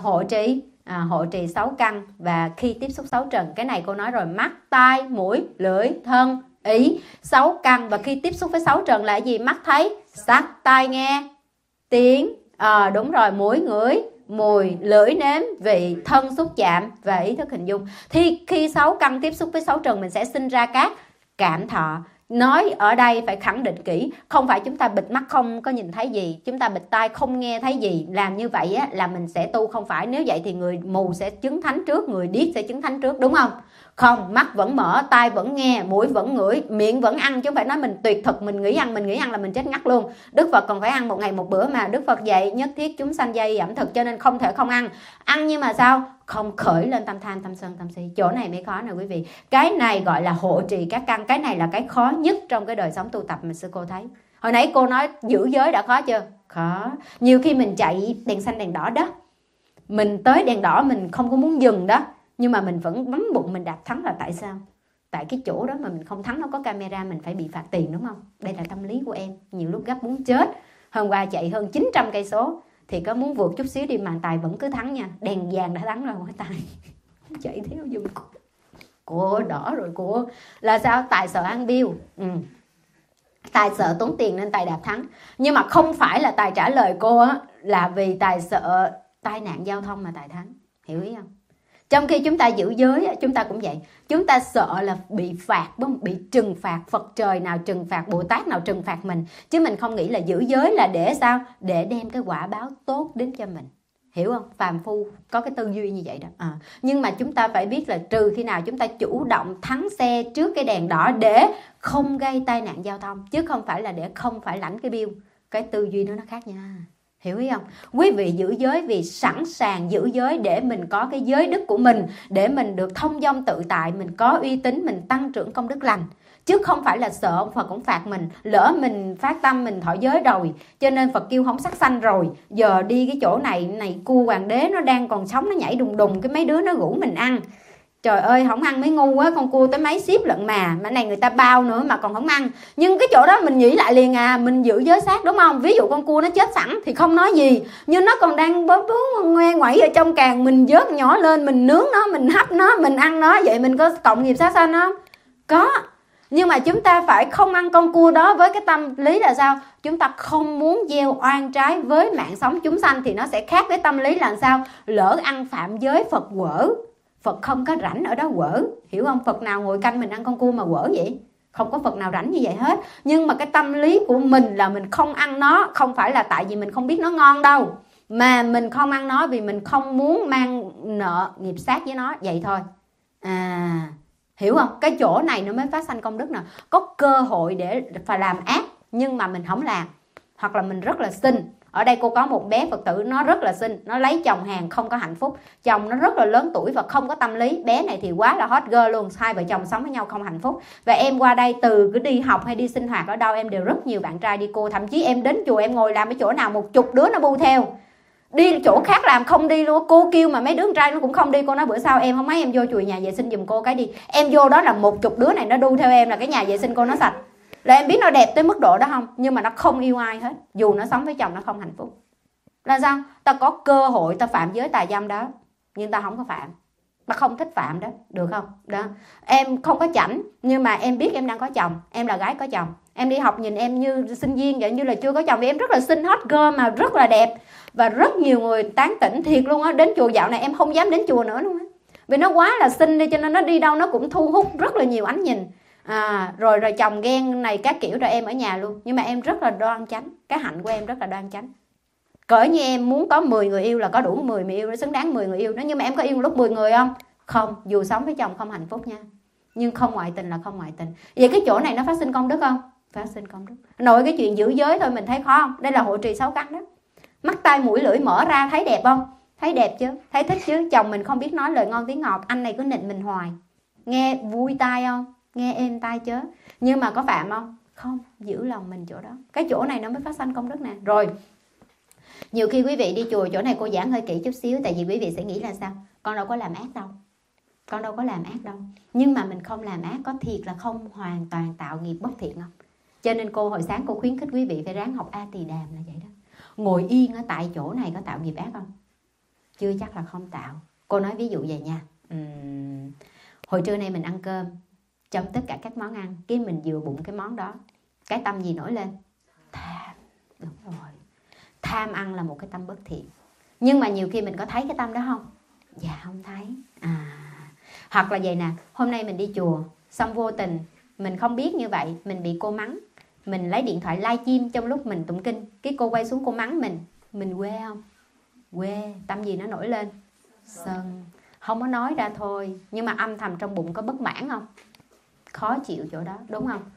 Hộ trì 6 căn, và khi tiếp xúc 6 trần, cái này cô nói rồi, mắt, tai, mũi, lưỡi, thân, ý, 6 căn. Và khi tiếp xúc với 6 trần là gì? Mắt thấy sắc, tai nghe tiếng, đúng rồi, mũi ngửi mùi, lưỡi nếm vị, thân xúc chạm và ý thức hình dung. Thì khi 6 căn tiếp xúc với 6 trần, mình sẽ sinh ra các cảm thọ. Nói ở đây phải khẳng định kỹ, không phải chúng ta bịt mắt không có nhìn thấy gì, chúng ta bịt tai không nghe thấy gì, làm như vậy là mình sẽ tu, không phải. Nếu vậy thì người mù sẽ chứng thánh trước, người điếc sẽ chứng thánh trước, đúng không? Không, mắt vẫn mở, tai vẫn nghe, mũi vẫn ngửi, miệng vẫn ăn, chứ không phải nói mình tuyệt thực, mình nghỉ ăn là mình chết ngắt luôn. Đức Phật còn phải ăn một ngày một bữa mà. Đức Phật dạy nhất thiết chúng sanh gia y ẩm thực, cho nên không thể không ăn. Ăn nhưng mà sao? Không khởi lên tâm tham, tâm sân, tâm si. Chỗ này mới khó nè quý vị. Cái này gọi là hộ trì các căn. Cái này là cái khó nhất trong cái đời sống tu tập mà sư cô thấy. Hồi nãy cô nói giữ giới đã khó chưa? Khó. Nhiều khi mình chạy đèn xanh đèn đỏ đó, mình tới đèn đỏ mình không có muốn dừng đó, nhưng mà mình vẫn bấm bụng mình đạp thắng là tại sao? Tại cái chỗ đó mà mình không thắng nó có camera, mình phải bị phạt tiền, đúng không? Đây là tâm lý của em. Nhiều lúc gấp muốn chết. Hôm qua chạy hơn 900 cây số thì có muốn vượt chút xíu đi mà Tài vẫn cứ thắng nha. Đèn vàng đã thắng rồi hỏi Tài chạy theo giùm cô đỏ rồi cô là sao? Tài sợ ăn bill. Tài sợ tốn tiền nên Tài đạp thắng. Nhưng mà không phải là Tài trả lời cô á là vì Tài sợ tai nạn giao thông mà Tài thắng, hiểu ý không? Trong khi chúng ta giữ giới, chúng ta cũng vậy. Chúng ta sợ là bị phạt, bị trừng phạt. Phật trời nào trừng phạt, Bồ Tát nào trừng phạt mình. Chứ mình không nghĩ là giữ giới là để sao? Để đem cái quả báo tốt đến cho mình. Hiểu không? Phàm phu có cái tư duy như vậy đó. Nhưng mà chúng ta phải biết là trừ khi nào chúng ta chủ động thắng xe trước cái đèn đỏ để không gây tai nạn giao thông. Chứ không phải là để không phải lãnh cái bill. Cái tư duy nó khác nha. Hiểu ý không? Quý vị giữ giới vì sẵn sàng giữ giới để mình có cái giới đức của mình, để mình được thông dong tự tại, mình có uy tín, mình tăng trưởng công đức lành. Chứ không phải là sợ ông Phật cũng phạt mình. Lỡ mình phát tâm mình thọ giới rồi, cho nên Phật kêu không sát sanh rồi, giờ đi cái chỗ này cua hoàng đế nó đang còn sống, nó nhảy đùng đùng, cái mấy đứa nó rủ mình ăn. Trời ơi, không ăn mới ngu quá, con cua tới mấy ship lận mà này người ta bao nữa mà còn không ăn. Nhưng cái chỗ đó mình nghĩ lại liền mình giữ giới sát, đúng không? Ví dụ con cua nó chết sẵn thì không nói gì, nhưng nó còn đang bớt ngoe ngoẩy ở trong càng, mình vớt nhỏ lên, mình nướng nó, mình hấp nó, mình ăn nó, vậy mình có cộng nghiệp sát sanh không? Có. Nhưng mà chúng ta phải không ăn con cua đó với cái tâm lý là sao? Chúng ta không muốn gieo oan trái với mạng sống chúng sanh, thì nó sẽ khác với tâm lý là sao? Lỡ ăn phạm giới Phật quở, Phật không có rảnh ở đó quở, hiểu không? Phật nào ngồi canh mình ăn con cua mà quở vậy? Không có Phật nào rảnh như vậy hết. Nhưng mà cái tâm lý của mình là mình không ăn nó, không phải là tại vì mình không biết nó ngon đâu, mà mình không ăn nó vì mình không muốn mang nợ nghiệp sát với nó, vậy thôi. Hiểu không? Cái chỗ này nó mới phát sanh công đức nè. Có cơ hội để phải làm ác nhưng mà mình không làm, hoặc là mình rất là xinh. Ở đây cô có một bé Phật tử, nó rất là xinh, nó lấy chồng hàng không có hạnh phúc, chồng nó rất là lớn tuổi và không có tâm lý. Bé này thì quá là hot girl luôn, hai vợ chồng sống với nhau không hạnh phúc. Và em qua đây từ cứ đi học hay đi sinh hoạt ở đâu, em đều rất nhiều bạn trai đi cô. Thậm chí em đến chùa em ngồi làm ở chỗ nào 10 đứa nó bu theo, đi chỗ khác làm không đi luôn. Cô kêu mà mấy đứa con trai nó cũng không đi. Cô nói bữa sau em không mấy em vô chùa nhà vệ sinh giùm cô cái đi. Em vô đó là 10 đứa này nó đu theo em là cái nhà vệ sinh cô nó sạch. Là em biết nó đẹp tới mức độ đó không? Nhưng mà nó không yêu ai hết, dù nó sống với chồng nó không hạnh phúc. Là sao? Ta có cơ hội ta phạm giới tà dâm đó, nhưng ta không có phạm, ta không thích phạm đó, được không? Đó. Em không có chảnh, nhưng mà em biết em đang có chồng, em là gái có chồng. Em đi học nhìn em như sinh viên vậy, như là chưa có chồng, vì em rất là xinh, hot girl mà rất là đẹp. Và rất nhiều người tán tỉnh thiệt luôn á. Đến chùa dạo này em không dám đến chùa nữa luôn á, vì nó quá là xinh đi, cho nên nó đi đâu nó cũng thu hút rất là nhiều ánh nhìn. Rồi chồng ghen này các kiểu rồi em ở nhà luôn. Nhưng mà em rất là đoan chánh, cái hạnh của em rất là đoan chánh. Cỡ như em muốn có 10 người yêu là có đủ 10 người yêu, nó xứng đáng 10 người yêu đó. Nhưng mà em có yêu lúc 10 người không? Không, dù sống với chồng không hạnh phúc nha. Nhưng không ngoại tình là không ngoại tình. Vậy cái chỗ này nó phát sinh công đức không? Phát sinh công đức. Nội cái chuyện giữ giới thôi mình thấy khó không? Đây là hộ trì 6 căn đó. Mắt tai mũi lưỡi mở ra thấy đẹp không? Thấy đẹp chứ, thấy thích chứ. Chồng mình không biết nói lời ngon tiếng ngọt, anh này cứ nịnh mình hoài. Nghe vui tai không? Nghe êm tai chứ. Nhưng mà có phạm không? Không, giữ lòng mình chỗ đó. Cái chỗ này nó mới phát sinh công đức nè. Rồi, nhiều khi quý vị đi chùa, chỗ này cô giảng hơi kỹ chút xíu. Tại vì quý vị sẽ nghĩ là sao? Con đâu có làm ác đâu. Con đâu có làm ác đâu. Nhưng mà mình không làm ác có thiệt là không hoàn toàn tạo nghiệp bất thiện không? Cho nên cô hồi sáng cô khuyến khích quý vị phải ráng học A Tỳ Đàm là vậy đó. Ngồi yên ở tại chỗ này có tạo nghiệp ác không? Chưa chắc là không tạo. Cô nói ví dụ vậy nha. Hồi trưa nay mình ăn cơm, trong tất cả các món ăn, cái mình vừa bụng cái món đó, cái tâm gì nổi lên? Tham. Đúng rồi. Tham ăn là một cái tâm bất thiện. Nhưng mà nhiều khi mình có thấy cái tâm đó không? Dạ không thấy. Hoặc là vậy nè, hôm nay mình đi chùa, xong vô tình mình không biết như vậy, mình bị cô mắng. Mình lấy điện thoại live stream trong lúc mình tụng kinh, cái cô quay xuống cô mắng mình quê không? Quê. Tâm gì nó nổi lên? Sân. Không có nói ra thôi, nhưng mà âm thầm trong bụng có bất mãn không? Khó chịu chỗ đó, đúng không?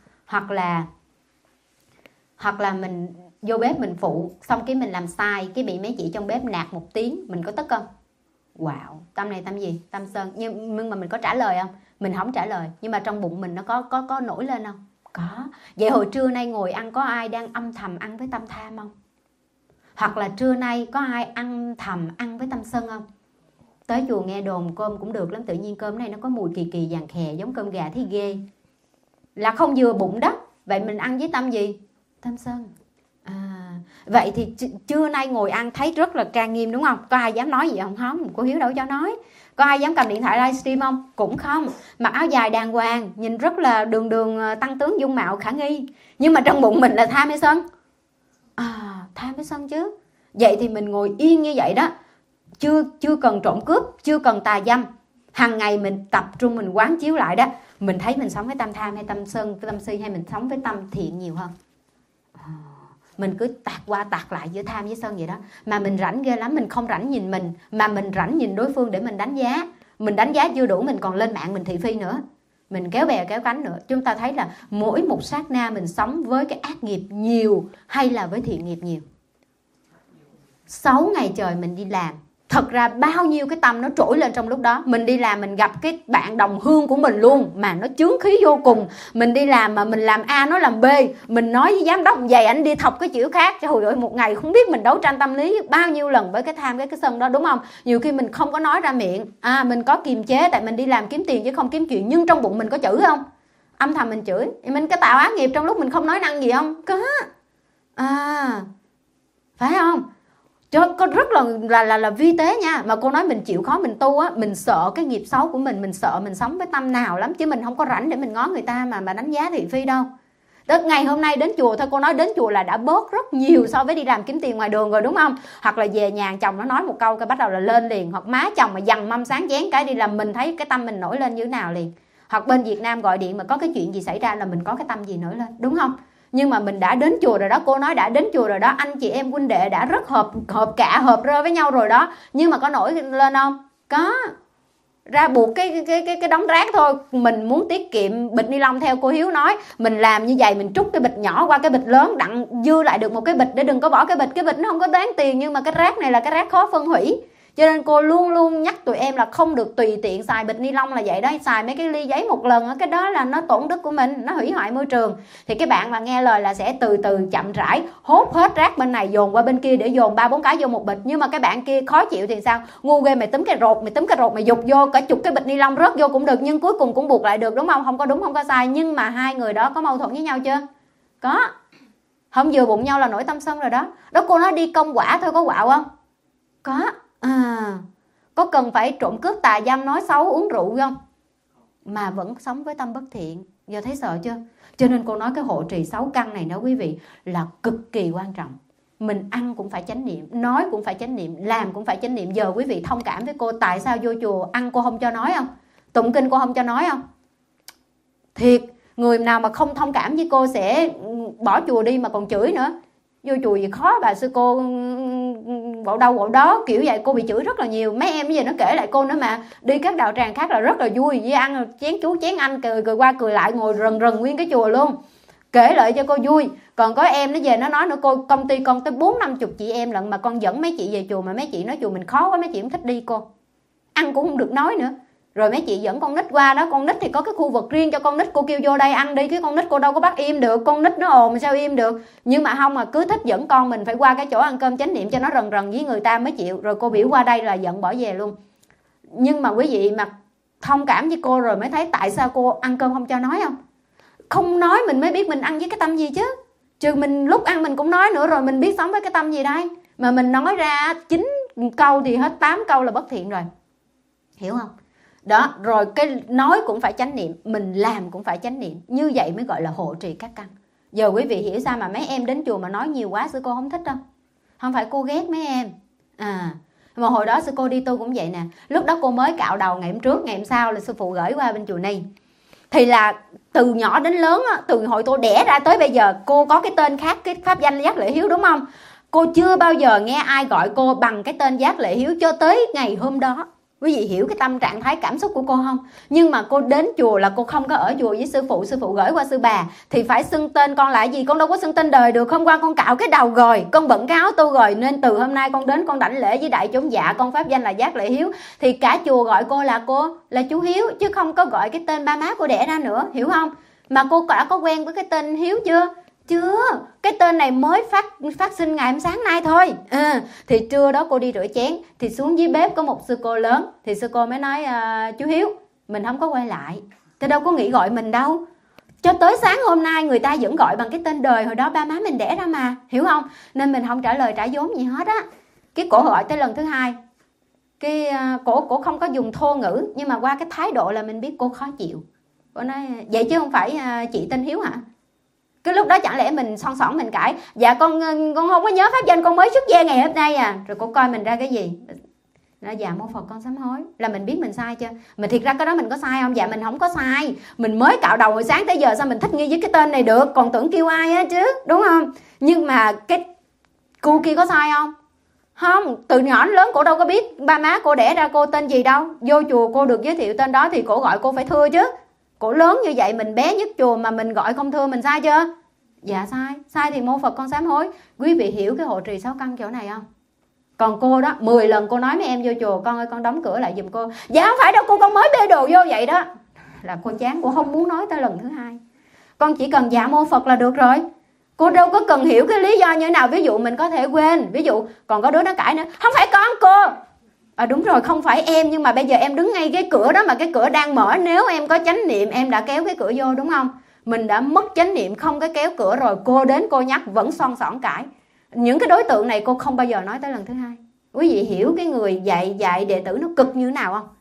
Hoặc là mình vô bếp mình phụ, xong cái mình làm sai, cái bị mấy chị trong bếp nạt một tiếng, mình có tức không? Wow, tâm này tâm gì? Tâm sân. Nhưng mà mình có trả lời không? Mình không trả lời, nhưng mà trong bụng mình nó có nổi lên không? Có. Vậy hồi trưa nay ngồi ăn có ai đang âm thầm ăn với tâm tham không? Hoặc là trưa nay có ai âm thầm ăn với tâm sân không? Tới chùa nghe đồn cơm cũng được lắm, tự nhiên cơm này nó có mùi kỳ kỳ vàng khè giống cơm gà thấy ghê. Là không vừa bụng đó. Vậy mình ăn với tâm gì? Tâm sân. Vậy thì trưa nay ngồi ăn thấy rất là trang nghiêm đúng không? Có ai dám nói gì không? Không, cô Hiếu đâu cho nói. Có ai dám cầm điện thoại livestream không? Cũng không. Mặc áo dài đàng hoàng, nhìn rất là đường tăng tướng dung mạo khả nghi. Nhưng mà trong bụng mình là tham hay sân? Tham hay sân chứ. Vậy thì mình ngồi yên như vậy đó, chưa cần trộm cướp, chưa cần tà dâm. Hằng ngày mình tập trung mình quán chiếu lại đó, mình thấy mình sống với tâm tham hay tâm sân, tâm si, hay mình sống với tâm thiện nhiều hơn. Mình cứ tạt qua tạt lại giữa tham với sân vậy đó. Mà mình rảnh ghê lắm, mình không rảnh nhìn mình, mà mình rảnh nhìn đối phương để mình đánh giá. Mình đánh giá chưa đủ, mình còn lên mạng mình thị phi nữa, mình kéo bè kéo cánh nữa. Chúng ta thấy là mỗi một sát na mình sống với cái ác nghiệp nhiều hay là với thiện nghiệp nhiều. 6 ngày trời mình đi làm, thật ra bao nhiêu cái tâm nó trỗi lên trong lúc đó. Mình đi làm mình gặp cái bạn đồng hương của mình luôn mà nó chướng khí vô cùng. Mình đi làm mà mình làm A nó làm B, mình nói với giám đốc vậy anh đi thọc cái chữ khác. Trời ơi, một ngày không biết mình đấu tranh tâm lý bao nhiêu lần với cái tham cái sân đó, đúng không? Nhiều khi mình không có nói ra miệng, mình có kiềm chế tại mình đi làm kiếm tiền chứ không kiếm chuyện, nhưng trong bụng mình có chửi không? Âm thầm mình chửi. Mình có tạo ác nghiệp trong lúc mình không nói năng gì không? Có. Phải không? Có rất là vi tế nha. Mà cô nói mình chịu khó mình tu á, mình sợ cái nghiệp xấu của mình sợ mình sống với tâm nào lắm, chứ mình không có rảnh để mình ngó người ta mà đánh giá thị phi đâu. Đó, ngày hôm nay đến chùa thôi, cô nói đến chùa là đã bớt rất nhiều so với đi làm kiếm tiền ngoài đường rồi, đúng không? Hoặc là về nhà chồng nó nói một câu cái bắt đầu là lên liền, hoặc má chồng mà dằn mâm sáng chén cái đi làm mình thấy cái tâm mình nổi lên như thế nào liền. Hoặc bên Việt Nam gọi điện mà có cái chuyện gì xảy ra là mình có cái tâm gì nổi lên, đúng không? Nhưng mà mình đã đến chùa rồi đó, cô nói đã đến chùa rồi đó, anh chị em huynh đệ đã rất hợp hợp rơ với nhau rồi đó, nhưng mà có nổi lên không? Có. Ra buộc cái đống rác thôi. Mình muốn tiết kiệm bịch ni lông theo cô Hiếu nói, mình làm như vậy, mình trút cái bịch nhỏ qua cái bịch lớn, đặng dư lại được một cái bịch để đừng có bỏ cái bịch nó không có đáng tiền, nhưng mà cái rác này là cái rác khó phân hủy. Cho nên cô luôn luôn nhắc tụi em là không được tùy tiện xài bịch ni lông là vậy đó. Xài mấy cái ly giấy một lần, cái đó là nó tổn đức của mình, nó hủy hoại môi trường. Thì cái bạn mà nghe lời là sẽ từ từ chậm rãi hốt hết rác bên này dồn qua bên kia để dồn 3-4 cái vô một bịch. Nhưng mà cái bạn kia khó chịu thì sao? Ngu ghê, mày túm cái rột mày dục vô cả chục cái bịch ni lông rớt vô cũng được, nhưng cuối cùng cũng buộc lại được, đúng không? Không có đúng không có sai. Nhưng mà hai người đó có mâu thuẫn với nhau chưa? Có. Không vừa bụng nhau là nổi tâm sân rồi đó. Đó, cô nói đi công quả thôi, có quạo không? Có. Có cần phải trộm cướp tà dâm nói xấu uống rượu không? Mà vẫn sống với tâm bất thiện. Giờ thấy sợ chưa? Cho nên cô nói cái hộ trì 6 căn này đó quý vị là cực kỳ quan trọng. Mình ăn cũng phải chánh niệm, nói cũng phải chánh niệm, làm cũng phải chánh niệm. Giờ quý vị thông cảm với cô, tại sao vô chùa ăn cô không cho nói không? Tụng kinh cô không cho nói không? Thiệt, Người nào mà không thông cảm với cô sẽ bỏ chùa đi mà còn chửi nữa. Vô chùa gì khó bà sư cô bộ đâu bộ đó, kiểu vậy. Cô bị chửi rất là nhiều. Mấy em bây giờ nó kể lại cô nữa mà. Đi các đạo tràng khác là rất là vui, với ăn chén chú chén anh, cười qua cười lại, ngồi rần rần nguyên cái chùa luôn, kể lại cho cô vui. Còn có em nó về nó nói nữa, cô công ty con tới 40-50 chị em lận mà con dẫn mấy chị về chùa mà mấy chị nói chùa mình khó quá, mấy chị không thích đi cô. Ăn cũng không được nói nữa. Rồi mấy chị dẫn con nít qua đó, con nít thì có cái khu vực riêng cho con nít, cô kêu vô đây ăn đi, cái con nít cô đâu có bắt im được, con nít nó ồn sao im được. Nhưng mà không, mà cứ thích dẫn con mình phải qua cái chỗ ăn cơm chánh niệm cho nó rần rần với người ta mới chịu. Rồi cô biểu qua đây là giận bỏ về luôn. Nhưng mà quý vị mà thông cảm với cô rồi mới thấy tại sao cô ăn cơm không cho nói không? Không nói mình mới biết mình ăn với cái tâm gì chứ. Chứ mình lúc ăn mình cũng nói nữa, rồi mình biết sống với cái tâm gì đây. Mà mình nói ra 9 câu thì hết 8 câu là bất thiện rồi. Hiểu không? Đó, rồi cái nói cũng phải chánh niệm, mình làm cũng phải chánh niệm. Như vậy mới gọi là hộ trì các căn. Giờ quý vị hiểu sao mà mấy em đến chùa mà nói nhiều quá sư cô không thích đâu. Không phải cô ghét mấy em. Mà hồi đó sư cô đi tu cũng vậy nè. Lúc đó cô mới cạo đầu, ngày hôm trước, ngày hôm sau là sư phụ gửi qua bên chùa Ni. Thì là từ nhỏ đến lớn, từ hồi tôi đẻ ra tới bây giờ, cô có cái tên khác, cái pháp danh Giác Lệ Hiếu đúng không? Cô chưa bao giờ nghe ai gọi cô bằng cái tên Giác Lệ Hiếu cho tới ngày hôm đó. Quý vị hiểu cái tâm trạng thái cảm xúc của cô không? Nhưng mà cô đến chùa là cô không có ở chùa với sư phụ gửi qua sư bà thì phải xưng tên con lại gì, con đâu có xưng tên đời được. Hôm qua con cạo cái đầu rồi, con bận cái áo tu rồi, nên từ hôm nay con đến con đảnh lễ với đại chúng dạ con pháp danh là Giác Lệ Hiếu, thì cả chùa gọi cô là chú Hiếu, chứ không có gọi cái tên ba má cô đẻ ra nữa, hiểu không? Mà cô đã có quen với cái tên Hiếu chưa? Chưa, cái tên này mới phát sinh ngày hôm sáng nay thôi. Thì trưa đó cô đi rửa chén, thì xuống dưới bếp có một sư cô lớn, thì sư cô mới nói chú Hiếu, mình không có quay lại, tôi đâu có nghĩ gọi mình đâu. Cho tới sáng hôm nay người ta vẫn gọi bằng cái tên đời hồi đó ba má mình đẻ ra mà, hiểu không? Nên mình không trả lời trả vốn gì hết á. Cái cổ gọi tới lần thứ hai, cái cổ không có dùng thô ngữ, nhưng mà qua cái thái độ là mình biết cô khó chịu. Cô nói vậy chứ không phải chị tên Hiếu hả? Cái lúc đó chẳng lẽ mình son sỏn mình cãi, dạ con không có nhớ pháp danh, con mới xuất gia ngày hôm nay à. Rồi cô coi mình ra cái gì? Là dạ mô Phật con sám hối. Là mình biết mình sai chưa? Mình thiệt ra cái đó mình có sai không? Dạ mình không có sai. Mình mới cạo đầu hồi sáng tới giờ sao mình thích nghi với cái tên này được, còn tưởng kêu ai á chứ, đúng không? Nhưng mà cái cô kia có sai không? Không, từ nhỏ đến lớn cô đâu có biết ba má cô đẻ ra cô tên gì đâu. Vô chùa cô được giới thiệu tên đó thì cổ gọi cô phải thưa chứ. Cổ lớn như vậy, mình bé nhất chùa mà mình gọi không thưa, mình sai chưa? Dạ sai thì mô Phật con sám hối. Quý vị hiểu cái hộ trì 6 căn chỗ này không? Còn cô đó 10 lần cô nói mấy em vô chùa, con ơi con đóng cửa lại giùm cô. Dạ không phải đâu cô, con mới bê đồ vô vậy đó. Là cô chán, cô không muốn nói tới lần thứ hai. Con chỉ cần dạ mô Phật là được rồi. Cô đâu có cần hiểu cái lý do như thế nào. Ví dụ mình có thể quên, ví dụ còn có đứa nó cãi nữa, không phải con cô. Đúng rồi, không phải em, nhưng mà bây giờ em đứng ngay cái cửa đó mà cái cửa đang mở, nếu em có chánh niệm em đã kéo cái cửa vô, đúng không? Mình đã mất chánh niệm không cái kéo cửa rồi, cô đến cô nhắc vẫn son sỏn cãi. Những cái đối tượng này cô không bao giờ nói tới lần thứ hai. Quý vị hiểu cái người dạy đệ tử nó cực như thế nào không?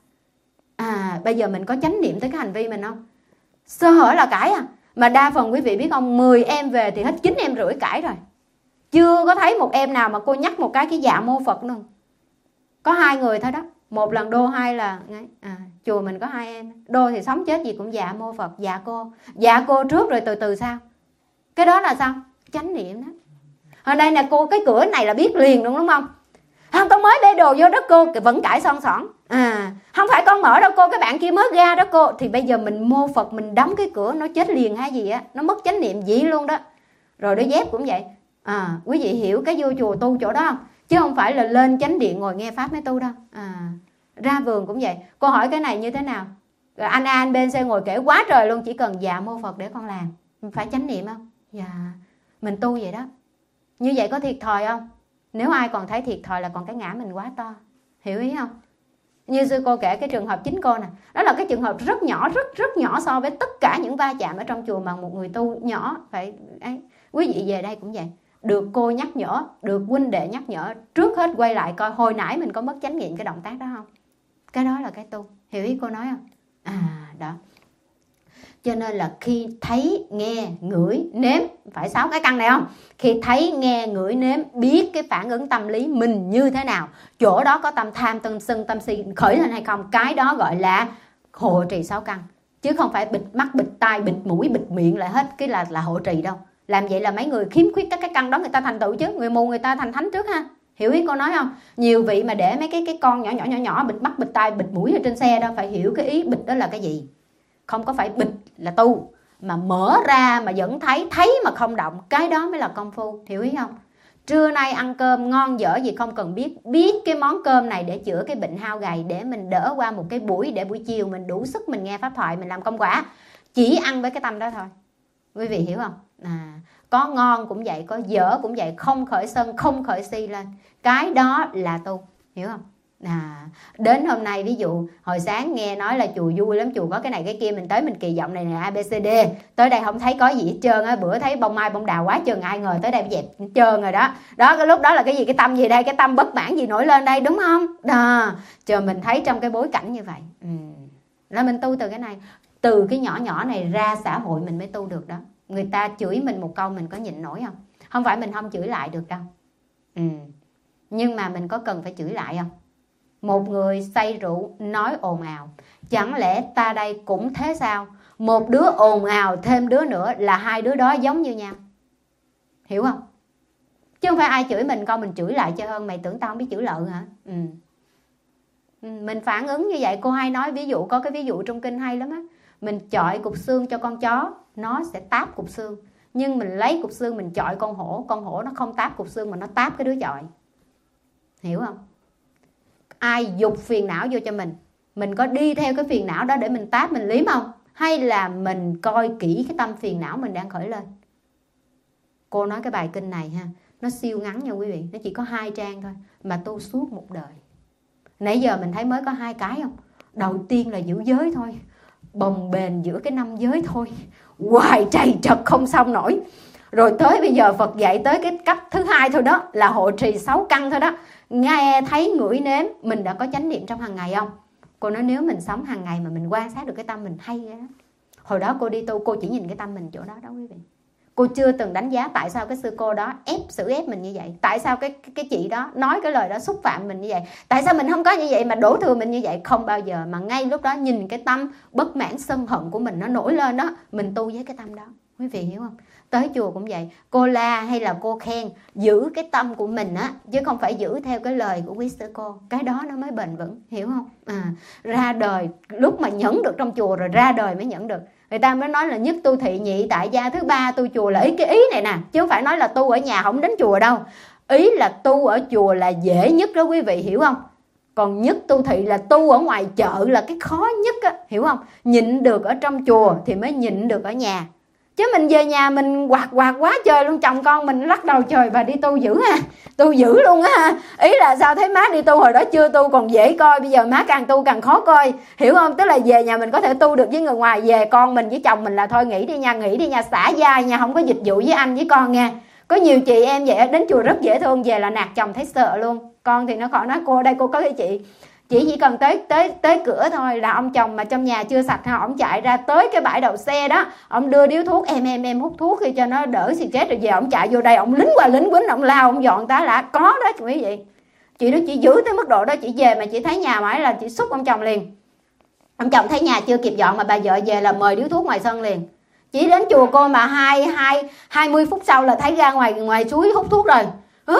Bây giờ mình có chánh niệm tới cái hành vi mình không? Sơ hở là cãi à. Mà đa phần quý vị biết không, 10 em về thì hết 9 em rưỡi cãi rồi. Chưa có thấy một em nào mà cô nhắc một cái dạ mô Phật luôn. Có 2 người thôi đó. Một là Đô, 2 là chùa mình có 2 em. Đô thì sống chết gì cũng dạ mô Phật, dạ cô. Dạ cô trước rồi từ từ sao? Cái đó là sao? Chánh niệm đó. Hồi đây nè cô, cái cửa này là biết liền đúng không? Không, con mới bê đồ vô đó cô, vẫn cãi son sỏn. Không phải con mở đâu cô, cái bạn kia mới ra đó cô. Thì bây giờ mình mô Phật, mình đóng cái cửa, nó chết liền hay gì á, nó mất chánh niệm gì luôn đó. Rồi đôi dép cũng vậy. Quý vị hiểu cái vô chùa tu chỗ đó không? Chứ không phải là lên chánh điện ngồi nghe pháp mới tu đâu. Ra vườn cũng vậy. Cô hỏi cái này như thế nào? Rồi anh A, anh B, C ngồi kể quá trời luôn, chỉ cần dạ mô Phật để con làm. Mình phải chánh niệm không? Dạ. Mình tu vậy đó. Như vậy có thiệt thòi không? Nếu ai còn thấy thiệt thòi là còn cái ngã mình quá to. Hiểu ý không? Như sư cô kể cái trường hợp chính cô nè. Đó là cái trường hợp rất nhỏ, rất nhỏ so với tất cả những va chạm ở trong chùa mà một người tu nhỏ phải ấy. Quý vị về đây cũng vậy. Được cô nhắc nhở, được huynh đệ nhắc nhở, trước hết quay lại coi hồi nãy mình có mất chánh niệm cái động tác đó không? Cái đó là cái tu. Hiểu ý cô nói không? Đó. Cho nên là khi thấy, nghe, ngửi, nếm, phải 6 cái căn này không? Khi thấy, nghe, ngửi, nếm, biết cái phản ứng tâm lý mình như thế nào, chỗ đó có tâm tham, tâm sân, tâm si khởi lên hay không, cái đó gọi là hộ trì 6 căn. chứ không phải bịt mắt, bịt tai, bịt mũi, bịt miệng lại hết cái là hộ trì đâu. Làm vậy là mấy người khiếm khuyết các cái căn đó người ta thành tựu chứ, người mù người ta thành thánh trước ha. Hiểu ý cô nói không? Nhiều vị mà để mấy cái con nhỏ bịt mắt, bịt tai, bịt mũi ở trên xe đó, phải hiểu cái ý bịt đó là cái gì. Không có phải bịt là tu, mà mở ra mà vẫn thấy mà không động, cái đó mới là công phu. Hiểu ý không? Trưa nay ăn cơm ngon dở gì không cần biết cái món cơm này để chữa cái bệnh hao gầy, để mình đỡ qua một cái buổi, để buổi chiều mình đủ sức mình nghe pháp thoại, mình làm công quả. Chỉ ăn với cái tâm đó thôi. Quý vị hiểu không? Có ngon cũng vậy, có dở cũng vậy, không khởi sân, không khởi si lên, cái đó là tu. Hiểu không? Đến hôm nay ví dụ hồi sáng nghe nói là chùa vui lắm, chùa có cái này cái kia, mình tới mình kỳ vọng này ABCD, tới đây không thấy có gì hết trơn á. Bữa thấy bông mai bông đào quá chừng, ai ngờ tới đây dẹp trơn rồi đó. Cái lúc đó là cái gì, cái tâm gì đây, cái tâm bất mãn gì nổi lên đây, đúng không? Chờ mình thấy trong cái bối cảnh như vậy, là mình tu từ cái này, từ cái nhỏ này ra xã hội mình mới tu được đó. Người ta chửi mình một câu mình có nhịn nổi không? Không phải mình không chửi lại được đâu, nhưng mà mình có cần phải chửi lại không? Một người say rượu nói ồn ào, chẳng lẽ ta đây cũng thế sao? Một đứa ồn ào thêm đứa nữa là hai đứa đó giống như nhau. Hiểu không? Chứ không phải ai chửi mình câu mình chửi lại cho hơn. Mày tưởng tao không biết chửi lợn hả? Mình phản ứng như vậy. Cô hay nói ví dụ, có cái ví dụ trong kinh hay lắm á. Mình chọi cục xương cho con chó, nó sẽ táp cục xương. Nhưng mình lấy cục xương mình chọi con hổ nó không táp cục xương mà nó táp cái đứa chọi. Hiểu không? Ai dục phiền não vô cho mình có đi theo cái phiền não đó để mình táp, mình liếm không? Hay là mình coi kỹ cái tâm phiền não mình đang khởi lên? Cô nói cái bài kinh này ha, nó siêu ngắn nha quý vị, nó chỉ có 2 trang thôi mà tu suốt một đời. Nãy giờ mình thấy mới có 2 cái không? Đầu tiên là giữ giới thôi, bồng bềnh giữa cái 5 giới thôi, hoài trầy trật không xong nổi. Rồi tới bây giờ Phật dạy tới cái cấp thứ 2 thôi đó, là hộ trì 6 căn thôi đó. Nghe thấy ngửi nếm, mình đã có chánh niệm trong hàng ngày không? Cô nói nếu mình sống hàng ngày mà mình quan sát được cái tâm mình hay đó. Hồi đó cô đi tu, cô chỉ nhìn cái tâm mình chỗ đó đó quý vị. Cô chưa từng đánh giá tại sao cái sư cô đó xử ép mình như vậy. Tại sao cái chị đó nói cái lời đó xúc phạm mình như vậy. Tại sao mình không có như vậy mà đổ thừa mình như vậy. Không bao giờ, mà ngay lúc đó nhìn cái tâm bất mãn sân hận của mình nó nổi lên đó, mình tu với cái tâm đó. Quý vị hiểu không? Tới chùa cũng vậy, cô la hay là cô khen, giữ cái tâm của mình á, chứ không phải giữ theo cái lời của quý sư cô. Cái đó nó mới bền vững, hiểu không? Ra đời, lúc mà nhẫn được trong chùa rồi ra đời mới nhẫn được. Người ta mới nói là nhất tu thị, nhị tại gia, thứ ba tu chùa, là cái ý này nè, chứ không phải nói là tu ở nhà không đến chùa đâu. Ý là tu ở chùa là dễ nhất đó quý vị, hiểu không? Còn nhất tu thị là tu ở ngoài chợ là cái khó nhất á, hiểu không? Nhịn được ở trong chùa thì mới nhịn được ở nhà. Chứ mình về nhà mình quạt quá trời luôn, chồng con mình lắc đầu trời bà đi tu dữ ha, tu dữ luôn á. Ý là sao, thấy má đi tu hồi đó chưa tu còn dễ coi, bây giờ má càng tu càng khó coi, hiểu không? Tức là về nhà mình có thể tu được với người ngoài, về con mình với chồng mình là thôi nghỉ đi nha, xả dai nha, không có dịch vụ với anh với con nha. Có nhiều chị em vậy đến chùa rất dễ thương, về là nạt chồng thấy sợ luôn. Con thì nó khỏi nói, cô đây cô có cái chị chỉ cần tới cửa thôi là ông chồng mà trong nhà chưa sạch ha, ông chạy ra tới cái bãi đậu xe đó, ông đưa điếu thuốc, em hút thuốc thì cho nó đỡ stress, rồi về ông chạy vô đây, ông lính qua lính quýnh, ông lao, ông dọn tá là có đó quý vị. Chị đó chị giữ tới mức độ đó, chị về mà chị thấy nhà mãi là chị xúc ông chồng liền. Ông chồng thấy nhà chưa kịp dọn mà bà vợ về là mời điếu thuốc ngoài sân liền. Chỉ đến chùa cô mà 20 phút sau là thấy ra ngoài suối hút thuốc rồi.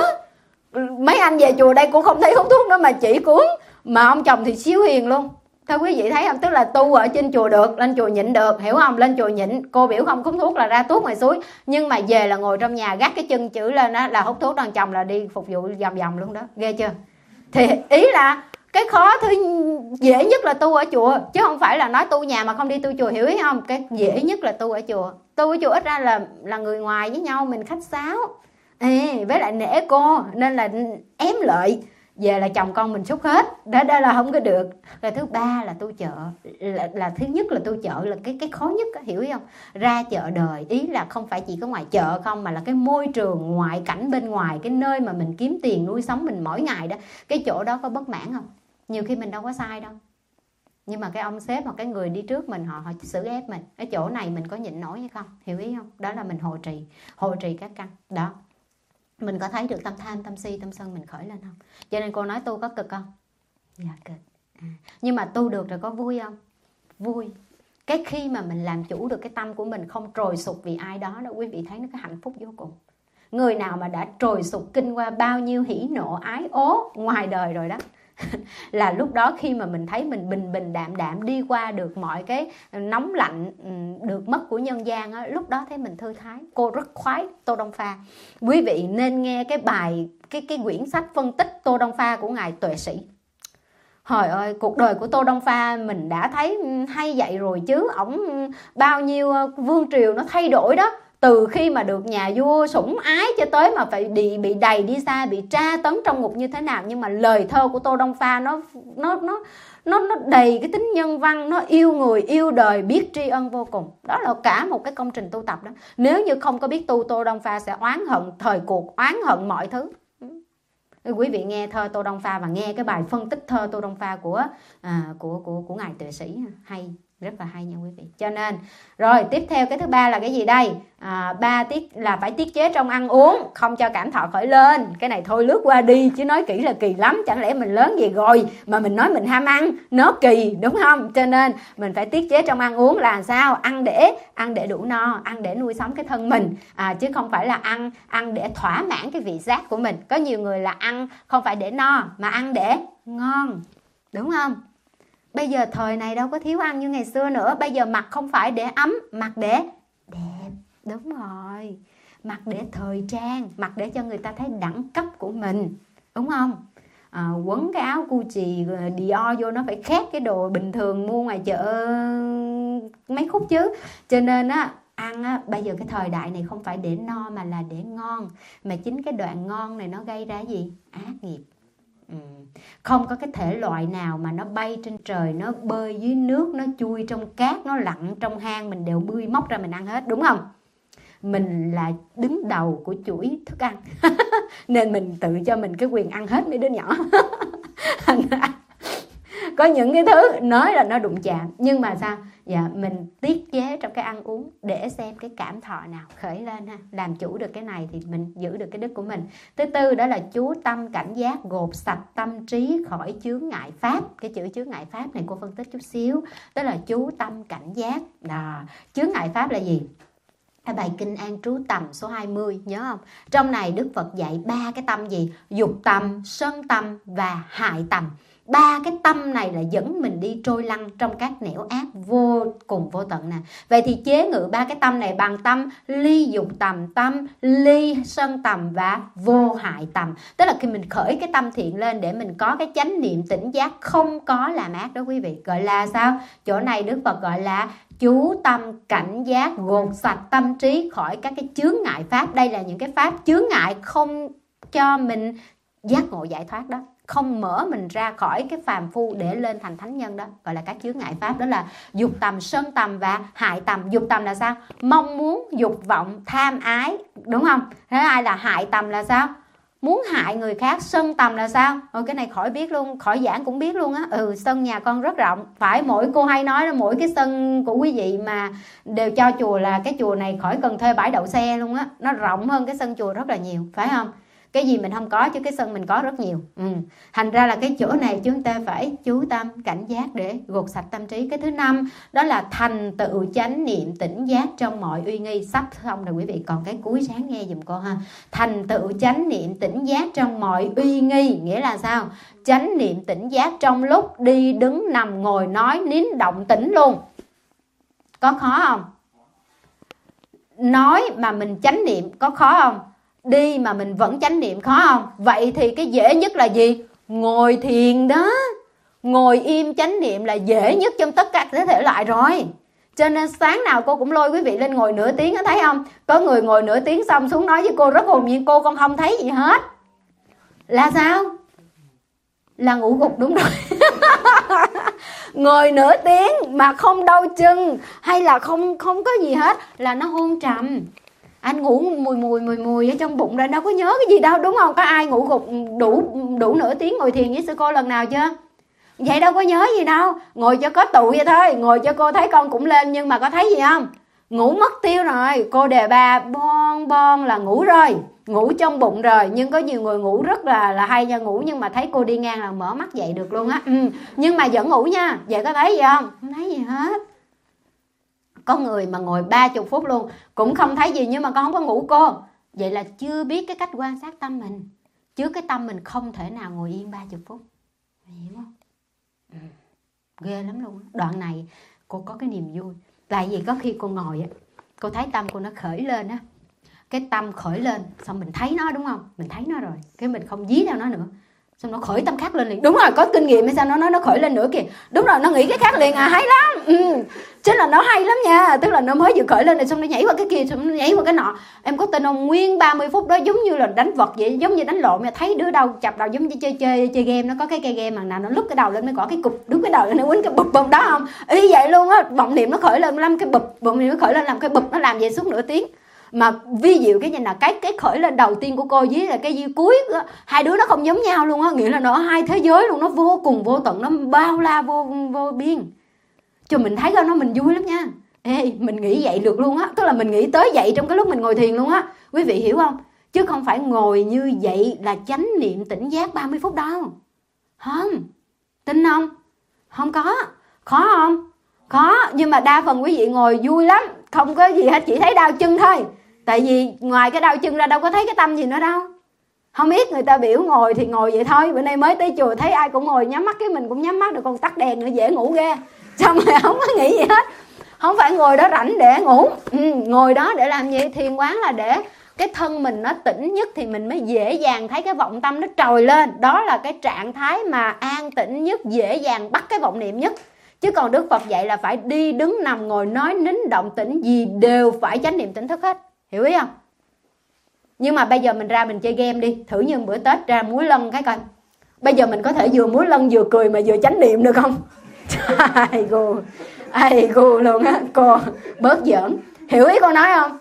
Mấy anh về chùa đây cô không thấy hút thuốc nữa mà chỉ cuốn. Mà ông chồng thì siêu hiền luôn. Thôi quý vị thấy không? Tức là tu ở trên chùa được, lên chùa nhịn được, hiểu không? Lên chùa nhịn, cô biểu không hút thuốc là ra tuốt ngoài suối. Nhưng mà về là ngồi trong nhà gác cái chân chữ lên đó là hút thuốc, đàn chồng là đi phục vụ vòng luôn đó. Ghê chưa? Thì ý là cái khó thứ dễ nhất là tu ở chùa, chứ không phải là nói tu nhà mà không đi tu chùa, hiểu ý không? Cái dễ nhất là tu ở chùa. Tu ở chùa ít ra là người ngoài với nhau mình khách sáo. Với lại nể cô nên là ém lợi. Về là chồng con mình xúc hết đó là không có được. Rồi thứ ba là tu chợ, là thứ nhất là tu chợ là cái khó nhất đó, hiểu không? Ra chợ đời, ý là không phải chỉ có ngoài chợ không, mà là cái môi trường ngoại cảnh bên ngoài, cái nơi mà mình kiếm tiền nuôi sống mình mỗi ngày đó. Cái chỗ đó có bất mãn không? Nhiều khi mình đâu có sai đâu, nhưng mà cái ông sếp hoặc cái người đi trước mình họ xử ép mình, cái chỗ này mình có nhịn nổi hay không, hiểu ý không? Đó là mình hộ trì các căn đó. Mình có thấy được tâm tham, tâm si, tâm sân mình khởi lên không? Cho nên cô nói tu có cực không? Dạ cực. Nhưng mà tu được rồi có vui không? Vui. Cái khi mà mình làm chủ được cái tâm của mình, không trồi sụp vì ai đó đó, quý vị thấy nó cái hạnh phúc vô cùng. Người nào mà đã trồi sụp kinh qua bao nhiêu hỉ nộ ái ố ngoài đời rồi đó là lúc đó khi mà mình thấy mình bình bình đạm đạm đi qua được mọi cái nóng lạnh được mất của nhân gian á, lúc đó thấy mình thư thái. Cô rất khoái Tô Đông Pha. Quý vị nên nghe cái bài cái quyển sách phân tích Tô Đông Pha của ngài Tuệ Sĩ. Trời ơi, cuộc đời của Tô Đông Pha mình đã thấy hay vậy rồi chứ. Ổng bao nhiêu vương triều nó thay đổi đó. Từ khi mà được nhà vua sủng ái cho tới mà phải bị đầy đi xa, bị tra tấn trong ngục như thế nào. Nhưng mà lời thơ của Tô Đông Pha nó đầy cái tính nhân văn, nó yêu người, yêu đời, biết tri ân vô cùng. Đó là cả một cái công trình tu tập đó. Nếu như không có biết tu, Tô Đông Pha sẽ oán hận thời cuộc, oán hận mọi thứ. Quý vị nghe thơ Tô Đông Pha và nghe cái bài phân tích thơ Tô Đông Pha của ngài Tuệ Sĩ, hay, rất là hay nha quý vị. Cho nên rồi tiếp theo cái thứ ba là cái gì đây? Là phải tiết chế trong ăn uống, không cho cảm thọ khởi lên. Cái này thôi lướt qua đi, chứ nói kỹ là kỳ lắm. Chẳng lẽ mình lớn gì rồi mà mình nói mình ham ăn, nó kỳ đúng không? Cho nên mình phải tiết chế trong ăn uống là sao? Ăn để đủ no, ăn để nuôi sống cái thân mình, chứ không phải là ăn để thỏa mãn cái vị giác của mình. Có nhiều người là ăn không phải để no mà ăn để ngon, đúng không? Bây giờ thời này đâu có thiếu ăn như ngày xưa nữa. Bây giờ mặc không phải để ấm, mặc để đẹp. Đúng rồi, mặc để thời trang, mặc để cho người ta thấy đẳng cấp của mình, đúng không? Quấn cái áo Gucci, Dior vô nó phải khác cái đồ bình thường mua ngoài chợ mấy khúc chứ. Cho nên á, ăn á, bây giờ cái thời đại này không phải để no mà là để ngon. Mà chính cái đoạn ngon này nó gây ra gì? Ác nghiệp. Không có cái thể loại nào mà nó bay trên trời, nó bơi dưới nước, nó chui trong cát, nó lặn trong hang mình đều bươi móc ra mình ăn hết, đúng không? Mình là đứng đầu của chuỗi thức ăn nên mình tự cho mình cái quyền ăn hết mấy đứa nhỏ. Có những cái thứ nói là nó đụng chạm, nhưng mà sao? Dạ, mình tiết chế trong cái ăn uống để xem cái cảm thọ nào khởi lên ha. Làm chủ được cái này thì mình giữ được cái đức của mình. Thứ tư đó là chú tâm cảnh giác, gột sạch tâm trí khỏi chướng ngại pháp. Cái chữ chướng ngại pháp này cô phân tích chút xíu. Đó là chú tâm cảnh giác. Chướng ngại pháp là gì? Bài Kinh An Trú Tầm số 20, nhớ không? Trong này Đức Phật dạy 3 cái tâm gì? Dục tâm, sân tâm và hại tâm. 3 cái tâm này là dẫn mình đi trôi lăn trong các nẻo ác vô cùng vô tận nè. Vậy thì chế ngự 3 cái tâm này bằng tâm ly dục tâm ly sân tầm và vô hại tầm. Tức là khi mình khởi cái tâm thiện lên để mình có cái chánh niệm tỉnh giác, không có làm ác đó quý vị. Gọi là sao? Chỗ này Đức Phật gọi là chú tâm cảnh giác, gột sạch tâm trí khỏi các cái chướng ngại pháp. Đây là những cái pháp chướng ngại không cho mình giác ngộ giải thoát đó, không mở mình ra khỏi cái phàm phu để lên thành thánh nhân đó, gọi là các chướng ngại pháp. Đó là dục tầm, sân tầm và hại tầm. Dục tầm là sao? Mong muốn, dục vọng, tham ái, đúng không? Thế ai là hại tầm là sao? Muốn hại người khác. Sân tầm là sao? Cái này khỏi biết luôn, khỏi giảng cũng biết luôn á. Sân nhà con rất rộng. Phải, mỗi cô hay nói là mỗi cái sân của quý vị mà đều cho chùa là cái chùa này khỏi cần thuê bãi đậu xe luôn á. Nó rộng hơn cái sân chùa rất là nhiều, phải không? Cái gì mình không có chứ cái sân mình có rất nhiều. Thành ra là cái chỗ này chúng ta phải chú tâm cảnh giác để gột sạch tâm trí. Cái thứ 5 đó là thành tựu chánh niệm tỉnh giác trong mọi uy nghi. Sắp xong rồi quý vị, còn cái cuối sáng nghe giùm cô ha. Thành tựu chánh niệm tỉnh giác trong mọi uy nghi nghĩa là sao? Chánh niệm tỉnh giác trong lúc đi đứng nằm ngồi nói nín động tĩnh luôn. Có khó không? Nói mà mình chánh niệm có khó không? Đi mà mình vẫn chánh niệm khó không? Vậy thì cái dễ nhất là gì? Ngồi thiền đó. Ngồi im chánh niệm là dễ nhất trong tất cả các thể loại rồi. Cho nên sáng nào cô cũng lôi quý vị lên ngồi nửa tiếng, thấy không? Có người ngồi nửa tiếng xong xuống nói với cô rất hồn nhiên, cô con không thấy gì hết. Là sao? Là ngủ gục, đúng rồi. Ngồi nửa tiếng mà không đau chân hay là không có gì hết là nó hôn trầm. Anh ngủ mùi ở trong bụng ra, đâu có nhớ cái gì đâu, đúng không? Có ai ngủ gục đủ nửa tiếng ngồi thiền với sư cô lần nào chưa? Vậy đâu có nhớ gì đâu. Ngồi cho có tụ vậy thôi. Ngồi cho cô thấy con cũng lên, nhưng mà có thấy gì không? Ngủ mất tiêu rồi. Cô đề ba bon là ngủ rồi, ngủ trong bụng rồi. Nhưng có nhiều người ngủ rất là hay nha. Ngủ nhưng mà thấy cô đi ngang là mở mắt dậy được luôn á. Nhưng mà vẫn ngủ nha. Vậy có thấy gì không? Không thấy gì hết. Có người mà ngồi 30 phút luôn cũng không thấy gì, nhưng mà con không có ngủ cô. Vậy là chưa biết cái cách quan sát tâm mình. Chứ cái tâm mình không thể nào ngồi yên 30 phút. Hiểu không? Ghê lắm luôn. Đoạn này cô có cái niềm vui. Tại vì có khi cô ngồi á, cô thấy tâm cô nó khởi lên á. Cái tâm khởi lên, xong mình thấy nó đúng không? Mình thấy nó rồi, cái mình không dí theo nó nữa. Xong nó khởi tâm khác lên liền. Đúng rồi, có kinh nghiệm hay sao nó nói nó khởi lên nữa kìa. Đúng rồi, nó nghĩ cái khác liền hay lắm. Chứ là nó hay lắm nha. Tức là nó mới vừa khởi lên này, xong nó nhảy qua cái kia, xong nó nhảy qua cái nọ. Em có tin không, nguyên 30 phút đó giống như là đánh vật vậy, giống như đánh lộn. Mà thấy đứa đâu chập đầu giống như chơi game. Nó có cái cây game mà nào nó lúc cái đầu lên mới có cái cục, đúng cái đầu lên nó quýnh cái bụp bụp đó không? Ý vậy luôn á. Vọng niệm nó khởi lên làm cái bụp, vọng niệm nó khởi lên làm cái bụp, nó làm vậy suốt nửa tiếng. Mà vi diệu cái gì là cái khởi lên đầu tiên của cô với là cái cuối đó, hai đứa nó không giống nhau luôn á, nghĩa là nó hai thế giới luôn, nó vô cùng vô tận, nó bao la vô biên. Cho mình thấy coi nó mình vui lắm nha. Ê, mình nghĩ vậy được luôn á, tức là mình nghĩ tới vậy trong cái lúc mình ngồi thiền luôn á. Quý vị hiểu không? Chứ không phải ngồi như vậy là chánh niệm tỉnh giác 30 phút đâu. Không. Tin không? Không có. Khó không? Khó, nhưng mà đa phần quý vị ngồi vui lắm, không có gì hết, chỉ thấy đau chân thôi. Tại vì ngoài cái đau chân ra đâu có thấy cái tâm gì nữa đâu. Không biết người ta biểu ngồi thì ngồi vậy thôi. Bữa nay mới tới chùa thấy ai cũng ngồi nhắm mắt, cái mình cũng nhắm mắt được, còn tắt đèn nữa dễ ngủ ghê. Xong rồi không có nghĩ gì hết. Không phải ngồi đó rảnh để ngủ. Ngồi đó để làm gì? Thiền quán là để cái thân mình nó tỉnh nhất thì mình mới dễ dàng thấy cái vọng tâm nó trồi lên. Đó là cái trạng thái mà an tĩnh nhất, dễ dàng bắt cái vọng niệm nhất. Chứ còn Đức Phật dạy là phải đi đứng nằm ngồi nói nín động tĩnh gì đều phải chánh niệm tỉnh thức hết. Hiểu ý không? Nhưng mà bây giờ mình ra mình chơi game đi. Thử như bữa Tết ra múa lân cái coi. Bây giờ mình có thể vừa múa lân vừa cười mà vừa chánh niệm được không? Ai gu luôn á. Cô bớt giỡn. Hiểu ý cô nói không?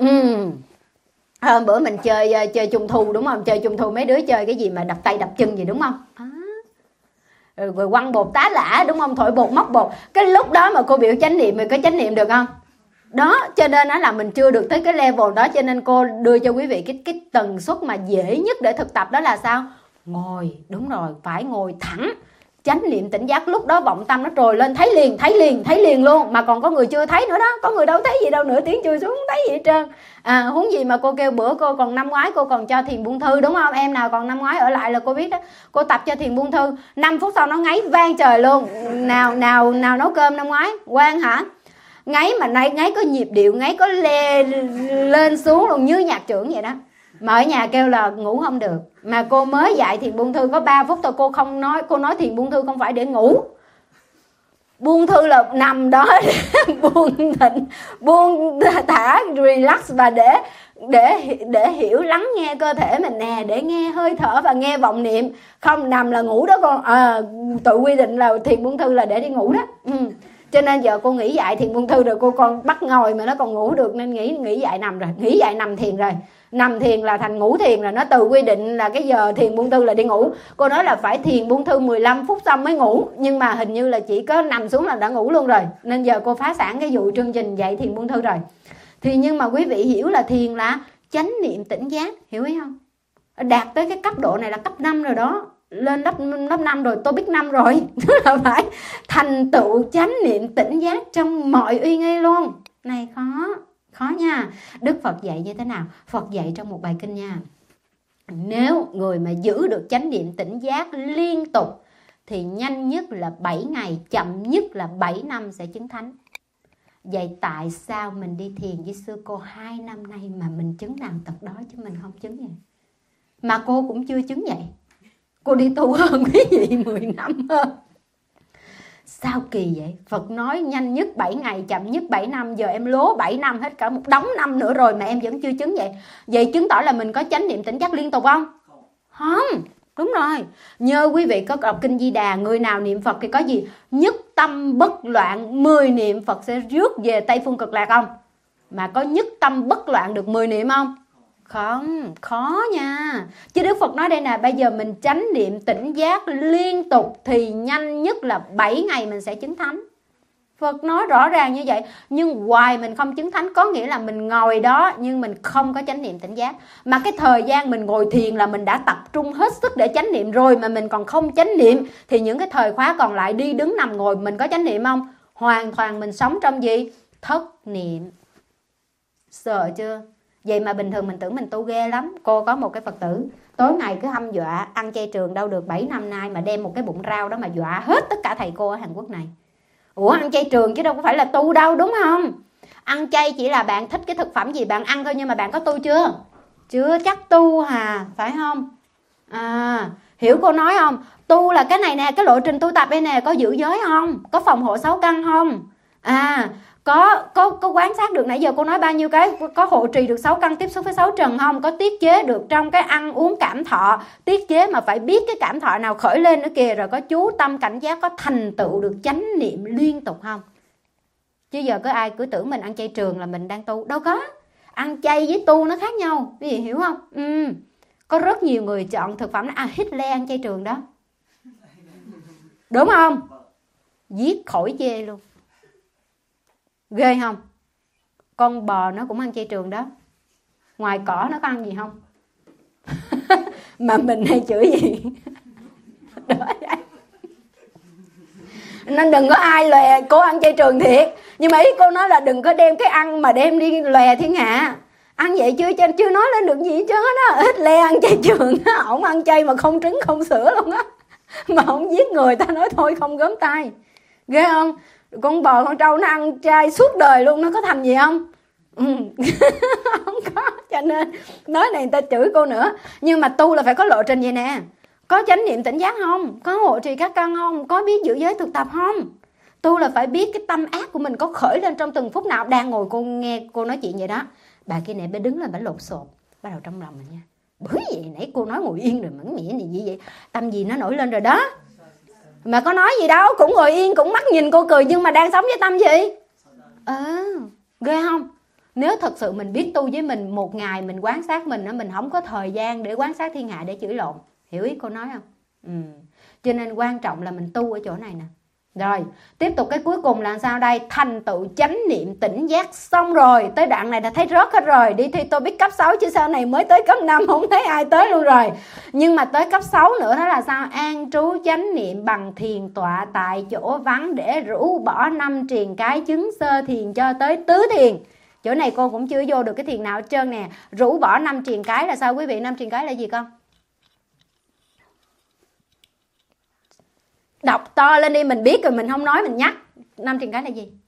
Hôm bữa mình chơi trung thu đúng không? Chơi trung thu mấy đứa chơi cái gì mà đập tay đập chân gì đúng không? Rồi quăng bột tá lả đúng không? Thổi bột móc bột. Cái lúc đó mà cô biểu chánh niệm, mình có chánh niệm được không? Đó, cho nên là mình chưa được tới cái level đó. Cho nên cô đưa cho quý vị cái tần suất mà dễ nhất để thực tập đó là sao? Ngồi, đúng rồi, phải ngồi thẳng, chánh niệm tỉnh giác. Lúc đó vọng tâm nó trồi lên, thấy liền luôn. Mà còn có người chưa thấy nữa đó. Có người đâu thấy gì đâu, nửa tiếng chui xuống không thấy gì hết trơn. Huống gì mà cô kêu bữa cô còn năm ngoái cô còn cho thiền buông thư đúng không? Em nào còn năm ngoái ở lại là cô biết đó. Cô tập cho thiền buông thư, 5 phút sau nó ngáy vang trời luôn. Nào nấu cơm năm ngoái? Quang hả? Ngáy mà ngáy có nhịp điệu, ngáy có lên xuống luôn như nhạc trưởng vậy đó. Mà ở nhà kêu là ngủ không được. Mà cô mới dạy thiền buông thư có 3 phút thôi, cô không nói. Cô nói thiền buông thư không phải để ngủ. Buông thư là nằm đó để buông thả, relax và để hiểu, lắng nghe cơ thể mình nè, để nghe hơi thở và nghe vọng niệm. Không nằm là ngủ đó con. Tự quy định là thiền buông thư là để đi ngủ đó. Cho nên giờ cô nghỉ dạy thiền buông thư rồi, cô còn bắt ngồi mà nó còn ngủ được, nên nghỉ dạy nằm rồi, nghỉ dạy nằm thiền rồi. Nằm thiền là thành ngủ thiền rồi, nó tự quy định là cái giờ thiền buông thư là đi ngủ. Cô nói là phải thiền buông thư 15 phút xong mới ngủ, nhưng mà hình như là chỉ có nằm xuống là đã ngủ luôn rồi. Nên giờ cô phá sản cái vụ chương trình dạy thiền buông thư rồi. Thì nhưng mà quý vị hiểu là thiền là chánh niệm tỉnh giác, hiểu ý không? Đạt tới cái cấp độ này là cấp 5 rồi đó. Lên lớp 5 rồi, tôi biết 5 rồi. Là phải thành tựu chánh niệm tỉnh giác trong mọi uy nghi luôn. Này khó nha. Đức Phật dạy như thế nào? Phật dạy trong một bài kinh nha. Nếu người mà giữ được chánh niệm tỉnh giác liên tục thì nhanh nhất là 7 ngày, chậm nhất là 7 năm sẽ chứng thánh. Vậy tại sao mình đi thiền với sư cô 2 năm nay mà mình chứng nào tật đó chứ mình không chứng vậy? Mà cô cũng chưa chứng vậy. Cô đi tu hơn quý vị 10 năm hơn. Sao kỳ vậy? Phật nói nhanh nhất 7 ngày, chậm nhất 7 năm. Giờ em lố 7 năm hết cả một đống năm nữa rồi mà em vẫn chưa chứng vậy. Vậy chứng tỏ là mình có chánh niệm tỉnh giác liên tục không? Không. Đúng rồi. Nhớ quý vị có đọc kinh Di Đà, người nào niệm Phật thì có gì? Nhất tâm bất loạn, 10 niệm Phật sẽ rước về Tây Phương Cực Lạc không? Mà có nhất tâm bất loạn được 10 niệm không? Không, khó nha. Chứ Đức Phật nói đây nè, bây giờ mình chánh niệm tỉnh giác liên tục thì nhanh nhất là 7 ngày mình sẽ chứng thánh. Phật nói rõ ràng như vậy. Nhưng hoài mình không chứng thánh có nghĩa là mình ngồi đó nhưng mình không có chánh niệm tỉnh giác. Mà cái thời gian mình ngồi thiền là mình đã tập trung hết sức để chánh niệm rồi mà mình còn không chánh niệm. Thì những cái thời khóa còn lại đi đứng nằm ngồi mình có chánh niệm không? Hoàn toàn mình sống trong gì? thất niệm. Sợ chưa? Vậy mà bình thường mình tưởng mình tu ghê lắm. Cô có một cái Phật tử tối ngày cứ hăm dọa ăn chay trường đâu được 7 năm nay, mà đem một cái bụng rau đó mà dọa hết tất cả thầy cô ở Hàn Quốc này. Ủa ăn chay trường chứ đâu có phải là tu đâu, đúng không? Ăn chay chỉ là bạn thích cái thực phẩm gì bạn ăn thôi, nhưng mà bạn có tu chưa? Chưa chắc tu hà, phải không? Hiểu cô nói không? Tu là cái này nè, cái lộ trình tu tập đây nè, có giữ giới không? Có phòng hộ 6 căn không? Có quan sát được nãy giờ cô nói bao nhiêu cái, có hộ trì được 6 căn, tiếp xúc với 6 trần không? Có tiết chế được trong cái ăn uống cảm thọ, tiết chế mà phải biết cái cảm thọ nào khởi lên nữa kìa, rồi có chú tâm cảnh giác, có thành tựu được chánh niệm liên tục không? Chứ giờ có ai cứ tưởng mình ăn chay trường là mình đang tu, đâu có. Ăn chay với tu nó khác nhau, quý vị hiểu không? Có rất nhiều người chọn thực phẩm Hitler ăn chay trường đó, đúng không? Giết khỏi chê luôn, ghê không? Con bò nó cũng ăn chay trường đó, ngoài cỏ nó có ăn gì không? Mà mình hay chửi gì? Nên đừng có ai lòe cô ăn chay trường thiệt, nhưng mà ý cô nói là đừng có đem cái ăn mà đem đi lòe thiên hạ. Ăn vậy chưa nói lên được gì hết trơn á. Ít le ăn chay trường á, ổng ăn chay mà không trứng không sữa luôn á, mà ổng giết người, ta nói thôi không gớm tay, ghê không? Con bò con trâu nó ăn chay suốt đời luôn, nó có thành gì không? Không có. Cho nên nói này người ta chửi cô nữa. Nhưng mà tu là phải có lộ trình vậy nè. Có chánh niệm tỉnh giác không? Có hộ trì các căn không? Có biết giữ giới thực tập không? Tu là phải biết cái tâm ác của mình có khởi lên trong từng phút nào. Đang ngồi cô nghe cô nói chuyện vậy đó, bà kia này bà đứng lên bà lộn xộn, bắt đầu trong lòng mình nha, bởi vậy nãy cô nói ngồi yên rồi mẫn mẻ này gì vậy, tâm gì nó nổi lên rồi đó. Mà có nói gì đâu, cũng ngồi yên, cũng mắt nhìn cô cười, nhưng mà đang sống với tâm gì? Ghê không? Nếu thật sự mình biết tu với mình, một ngày mình quan sát mình không có thời gian để quan sát thiên hạ để chửi lộn. Hiểu ý cô nói không? Cho nên quan trọng là mình tu ở chỗ này nè. Rồi, tiếp tục cái cuối cùng là sao đây? Thành tựu chánh niệm tỉnh giác. Xong rồi, tới đoạn này đã thấy rớt hết rồi. Đi thi TOEIC cấp 6 chứ sau này mới tới cấp 5 không thấy ai tới luôn rồi. Nhưng mà tới cấp 6 nữa đó là sao? An trú chánh niệm bằng thiền tọa tại chỗ vắng để rũ bỏ 5 triền cái chứng sơ thiền cho tới tứ thiền. Chỗ này cô cũng chưa vô được cái thiền nào hết trơn nè. Rũ bỏ 5 triền cái là sao quý vị? 5 triền cái là gì con? Đọc to lên đi, mình biết rồi mình không nói mình nhắc. 5 triền cái là gì?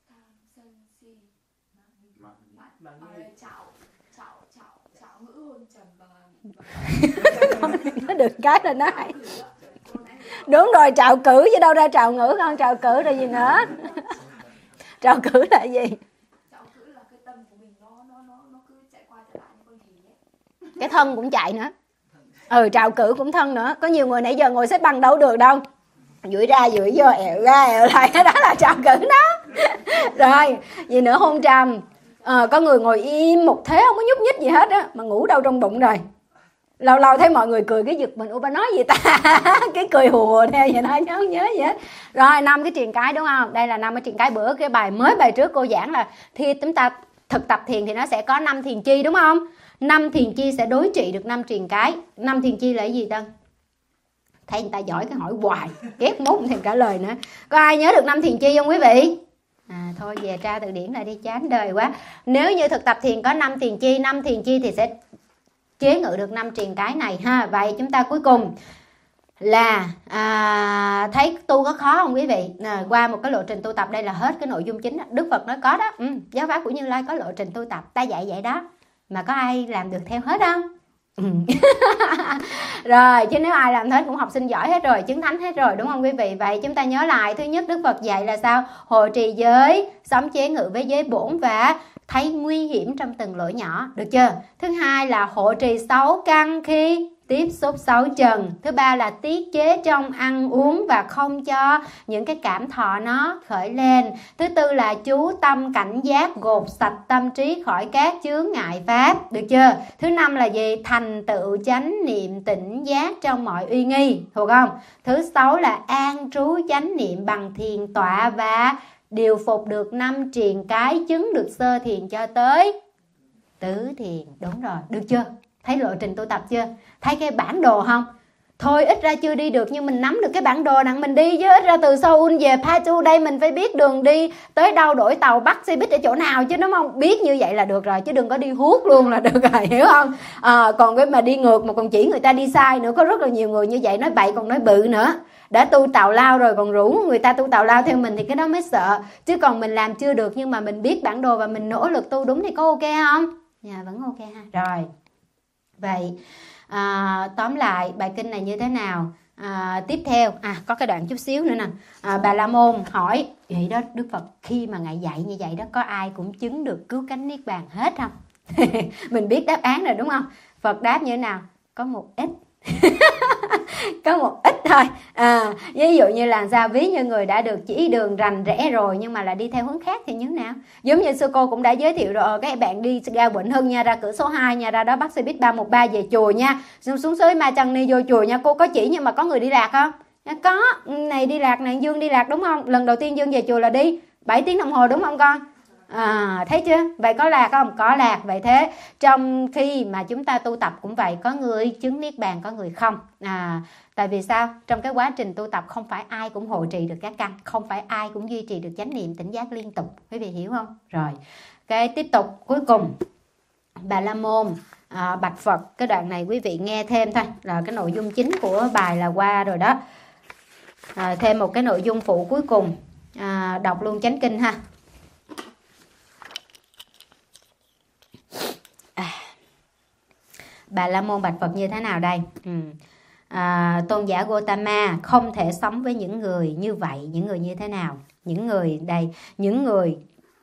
Nó được cái là nó hay. Đúng rồi, trạo cử chứ đâu ra trạo ngữ con. Trạo cử là gì nữa? Trạo cử là gì? Trạo cử là cái tâm của mình nó cứ chạy qua chạy lại như con gì ấy. Cái thân cũng chạy nữa. Trạo cử cũng thân nữa. Có nhiều người nãy giờ ngồi xếp bằng đâu được đâu, duỗi ra duỗi vô, ẹo ra ẹo lại, đó là trạo cử đó. Rồi gì nữa? Hôn trầm. Có người ngồi im một thế không có nhúc nhích gì hết á, mà ngủ đâu trong bụng rồi. Lâu lâu thấy mọi người cười cái giật mình, bà nói gì ta? Cái cười hùa theo vậy đó, nhớ gì hết. Rồi 5 cái triền cái đúng không? Đây là 5 cái triền cái. Bữa cái bài trước cô giảng là khi chúng ta thực tập thiền thì nó sẽ có 5 thiền chi đúng không? 5 thiền chi sẽ đối trị được 5 triền cái. 5 thiền chi là cái gì Tân? Thấy người ta giỏi cái hỏi hoài, ghét mốt không thèm trả lời nữa. Có ai nhớ được 5 thiền chi không quý vị? Thôi về tra từ điển lại đi, chán đời quá. Nếu như thực tập thiền có 5 thiền chi, 5 thiền chi thì sẽ chế ngự được 5 triền cái này ha. Vậy chúng ta cuối cùng là thấy tu có khó không quý vị? Qua một cái lộ trình tu tập, đây là hết cái nội dung chính. Đức Phật nói có đó, giáo pháp của Như Lai có lộ trình tu tập, ta dạy vậy đó. Mà có ai làm được theo hết không? Rồi, chứ nếu ai làm hết cũng học sinh giỏi hết rồi, chứng thánh hết rồi, đúng không quý vị? Vậy chúng ta nhớ lại, thứ nhất Đức Phật dạy là sao? Hộ trì giới, sống chế ngự với giới bổn và thấy nguy hiểm trong từng lỗi nhỏ, được chưa? Thứ hai là hộ trì 6 căn khi tiếp xúc 6 trần. Thứ ba là tiết chế trong ăn uống và không cho những cái cảm thọ nó khởi lên. Thứ tư là chú tâm cảnh giác, gột sạch tâm trí khỏi các chướng ngại pháp, được chưa? Thứ năm là gì? Thành tựu chánh niệm tỉnh giác trong mọi uy nghi, thuộc không? Thứ sáu là an trú chánh niệm bằng thiền tọa và điều phục được 5 triền cái, chứng được sơ thiền cho tới tứ thiền. Đúng rồi, được chưa? Thấy lộ trình tu tập chưa? Thấy cái bản đồ không? Thôi ít ra chưa đi được nhưng mình nắm được cái bản đồ đặng mình đi chứ. Ít ra từ Seoul về Paju đây mình phải biết đường đi tới đâu, đổi tàu bắt xe buýt ở chỗ nào chứ, đúng không? Biết như vậy là được rồi, chứ đừng có đi huốt luôn là được rồi, hiểu không? Còn cái mà đi ngược mà còn chỉ người ta đi sai nữa, có rất là nhiều người như vậy, nói bậy còn nói bự nữa. Đã tu tào lao rồi còn rủ người ta tu tào lao theo mình thì cái đó mới sợ. Chứ còn mình làm chưa được nhưng mà mình biết bản đồ và mình nỗ lực tu đúng thì có ok không? Dạ vẫn ok ha. Rồi. Vậy tóm lại bài kinh này như thế nào? Tiếp theo có cái đoạn chút xíu nữa nè. Bà La Môn hỏi vậy đó, Đức Phật khi mà ngài dạy như vậy đó, có ai cũng chứng được cứu cánh niết bàn hết không? Mình biết đáp án rồi đúng không? Phật đáp như thế nào? Có một ít. Có một ít thôi. Ví dụ như là sao? Ví như người đã được chỉ đường rành rẽ rồi nhưng mà là đi theo hướng khác thì như thế nào? Giống như sư cô cũng đã giới thiệu rồi, các bạn đi ra Vĩnh Hưng nha, ra cửa số 2 nha, ra đó bắt xe buýt 313 về chùa nha, xuống suối Ma Chân Ni vô chùa nha. Cô có chỉ nhưng mà có người đi lạc không? Có, này đi lạc, này Dương đi lạc đúng không? Lần đầu tiên Dương về chùa là đi 7 tiếng đồng hồ đúng không con? Thấy chưa? Vậy có lạc không? Có lạc. Vậy thế trong khi mà chúng ta tu tập cũng vậy, có người chứng niết bàn, có người không. Tại vì sao? Trong cái quá trình tu tập không phải ai cũng hộ trì được các căn, không phải ai cũng duy trì được chánh niệm tỉnh giác liên tục, quý vị hiểu không? Rồi cái tiếp tục cuối cùng, Bà La Môn bạch Phật. Cái đoạn này quý vị nghe thêm thôi, là cái nội dung chính của bài là qua rồi đó. Thêm một cái nội dung phụ cuối cùng, đọc luôn chánh kinh ha. Bà La Môn bạch Phật như thế nào đây? Tôn giả Gotama không thể sống với những người như vậy. Những người như thế nào? Những người đây, những người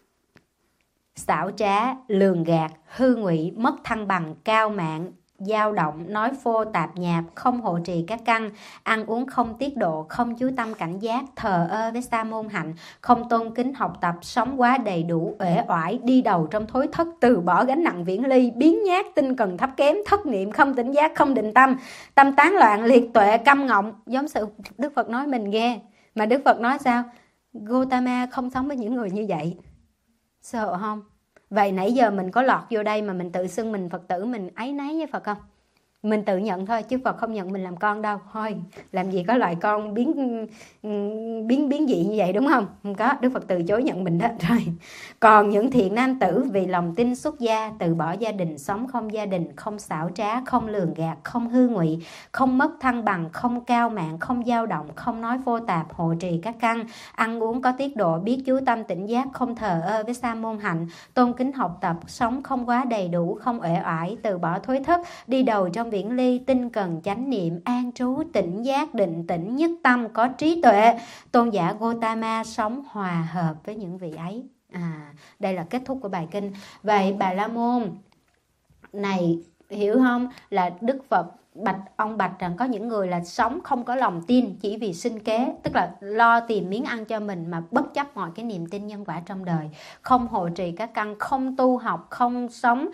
xảo trá, lường gạt, hư ngụy, mất thăng bằng, cao mạn, dao động, nói phô tạp nhạp, không hộ trì các căn, ăn uống không tiết độ, không chú tâm cảnh giác, thờ ơ với sa môn hạnh, không tôn kính học tập, sống quá đầy đủ, uể oải, đi đầu trong thối thất, từ bỏ gánh nặng viễn ly, biến nhát, tinh cần thấp kém, thất niệm, không tỉnh giác, không định tâm, tâm tán loạn, liệt tuệ, câm ngọng. Giống sự Đức Phật nói mình nghe, mà Đức Phật nói sao? Gotama không sống với những người như vậy. Sợ không? Vậy nãy giờ mình có lọt vô đây mà mình tự xưng mình Phật tử, mình áy náy với Phật không? Mình tự nhận thôi chứ Phật không nhận mình làm con đâu. Thôi làm gì có loại con biến dị như vậy, đúng không? Không có, Đức Phật từ chối nhận mình đó. Rồi. Còn những thiện nam tử vì lòng tin xuất gia, từ bỏ gia đình, sống không gia đình, không xảo trá, không lường gạt, không hư ngụy, không mất thăng bằng, không cao mạn, không dao động, không nói vô tạp, hộ trì các căn, ăn uống có tiết độ, biết chú tâm tỉnh giác, không thờ ơ với sa môn hạnh, tôn kính học tập, sống không quá đầy đủ, không uể oải, từ bỏ thối thất, đi đầu trong viễn ly, tinh cần chánh niệm, an trú, tỉnh giác, định tĩnh, nhất tâm, có trí tuệ. Tôn giả Gotama sống hòa hợp với những vị ấy. Đây là kết thúc của bài kinh. Vậy Bà La Môn này hiểu không? Là Đức Phật ông bạch rằng có những người là sống không có lòng tin chỉ vì sinh kế, tức là lo tìm miếng ăn cho mình mà bất chấp mọi cái niềm tin nhân quả trong đời, không hộ trì các căn, không tu học, không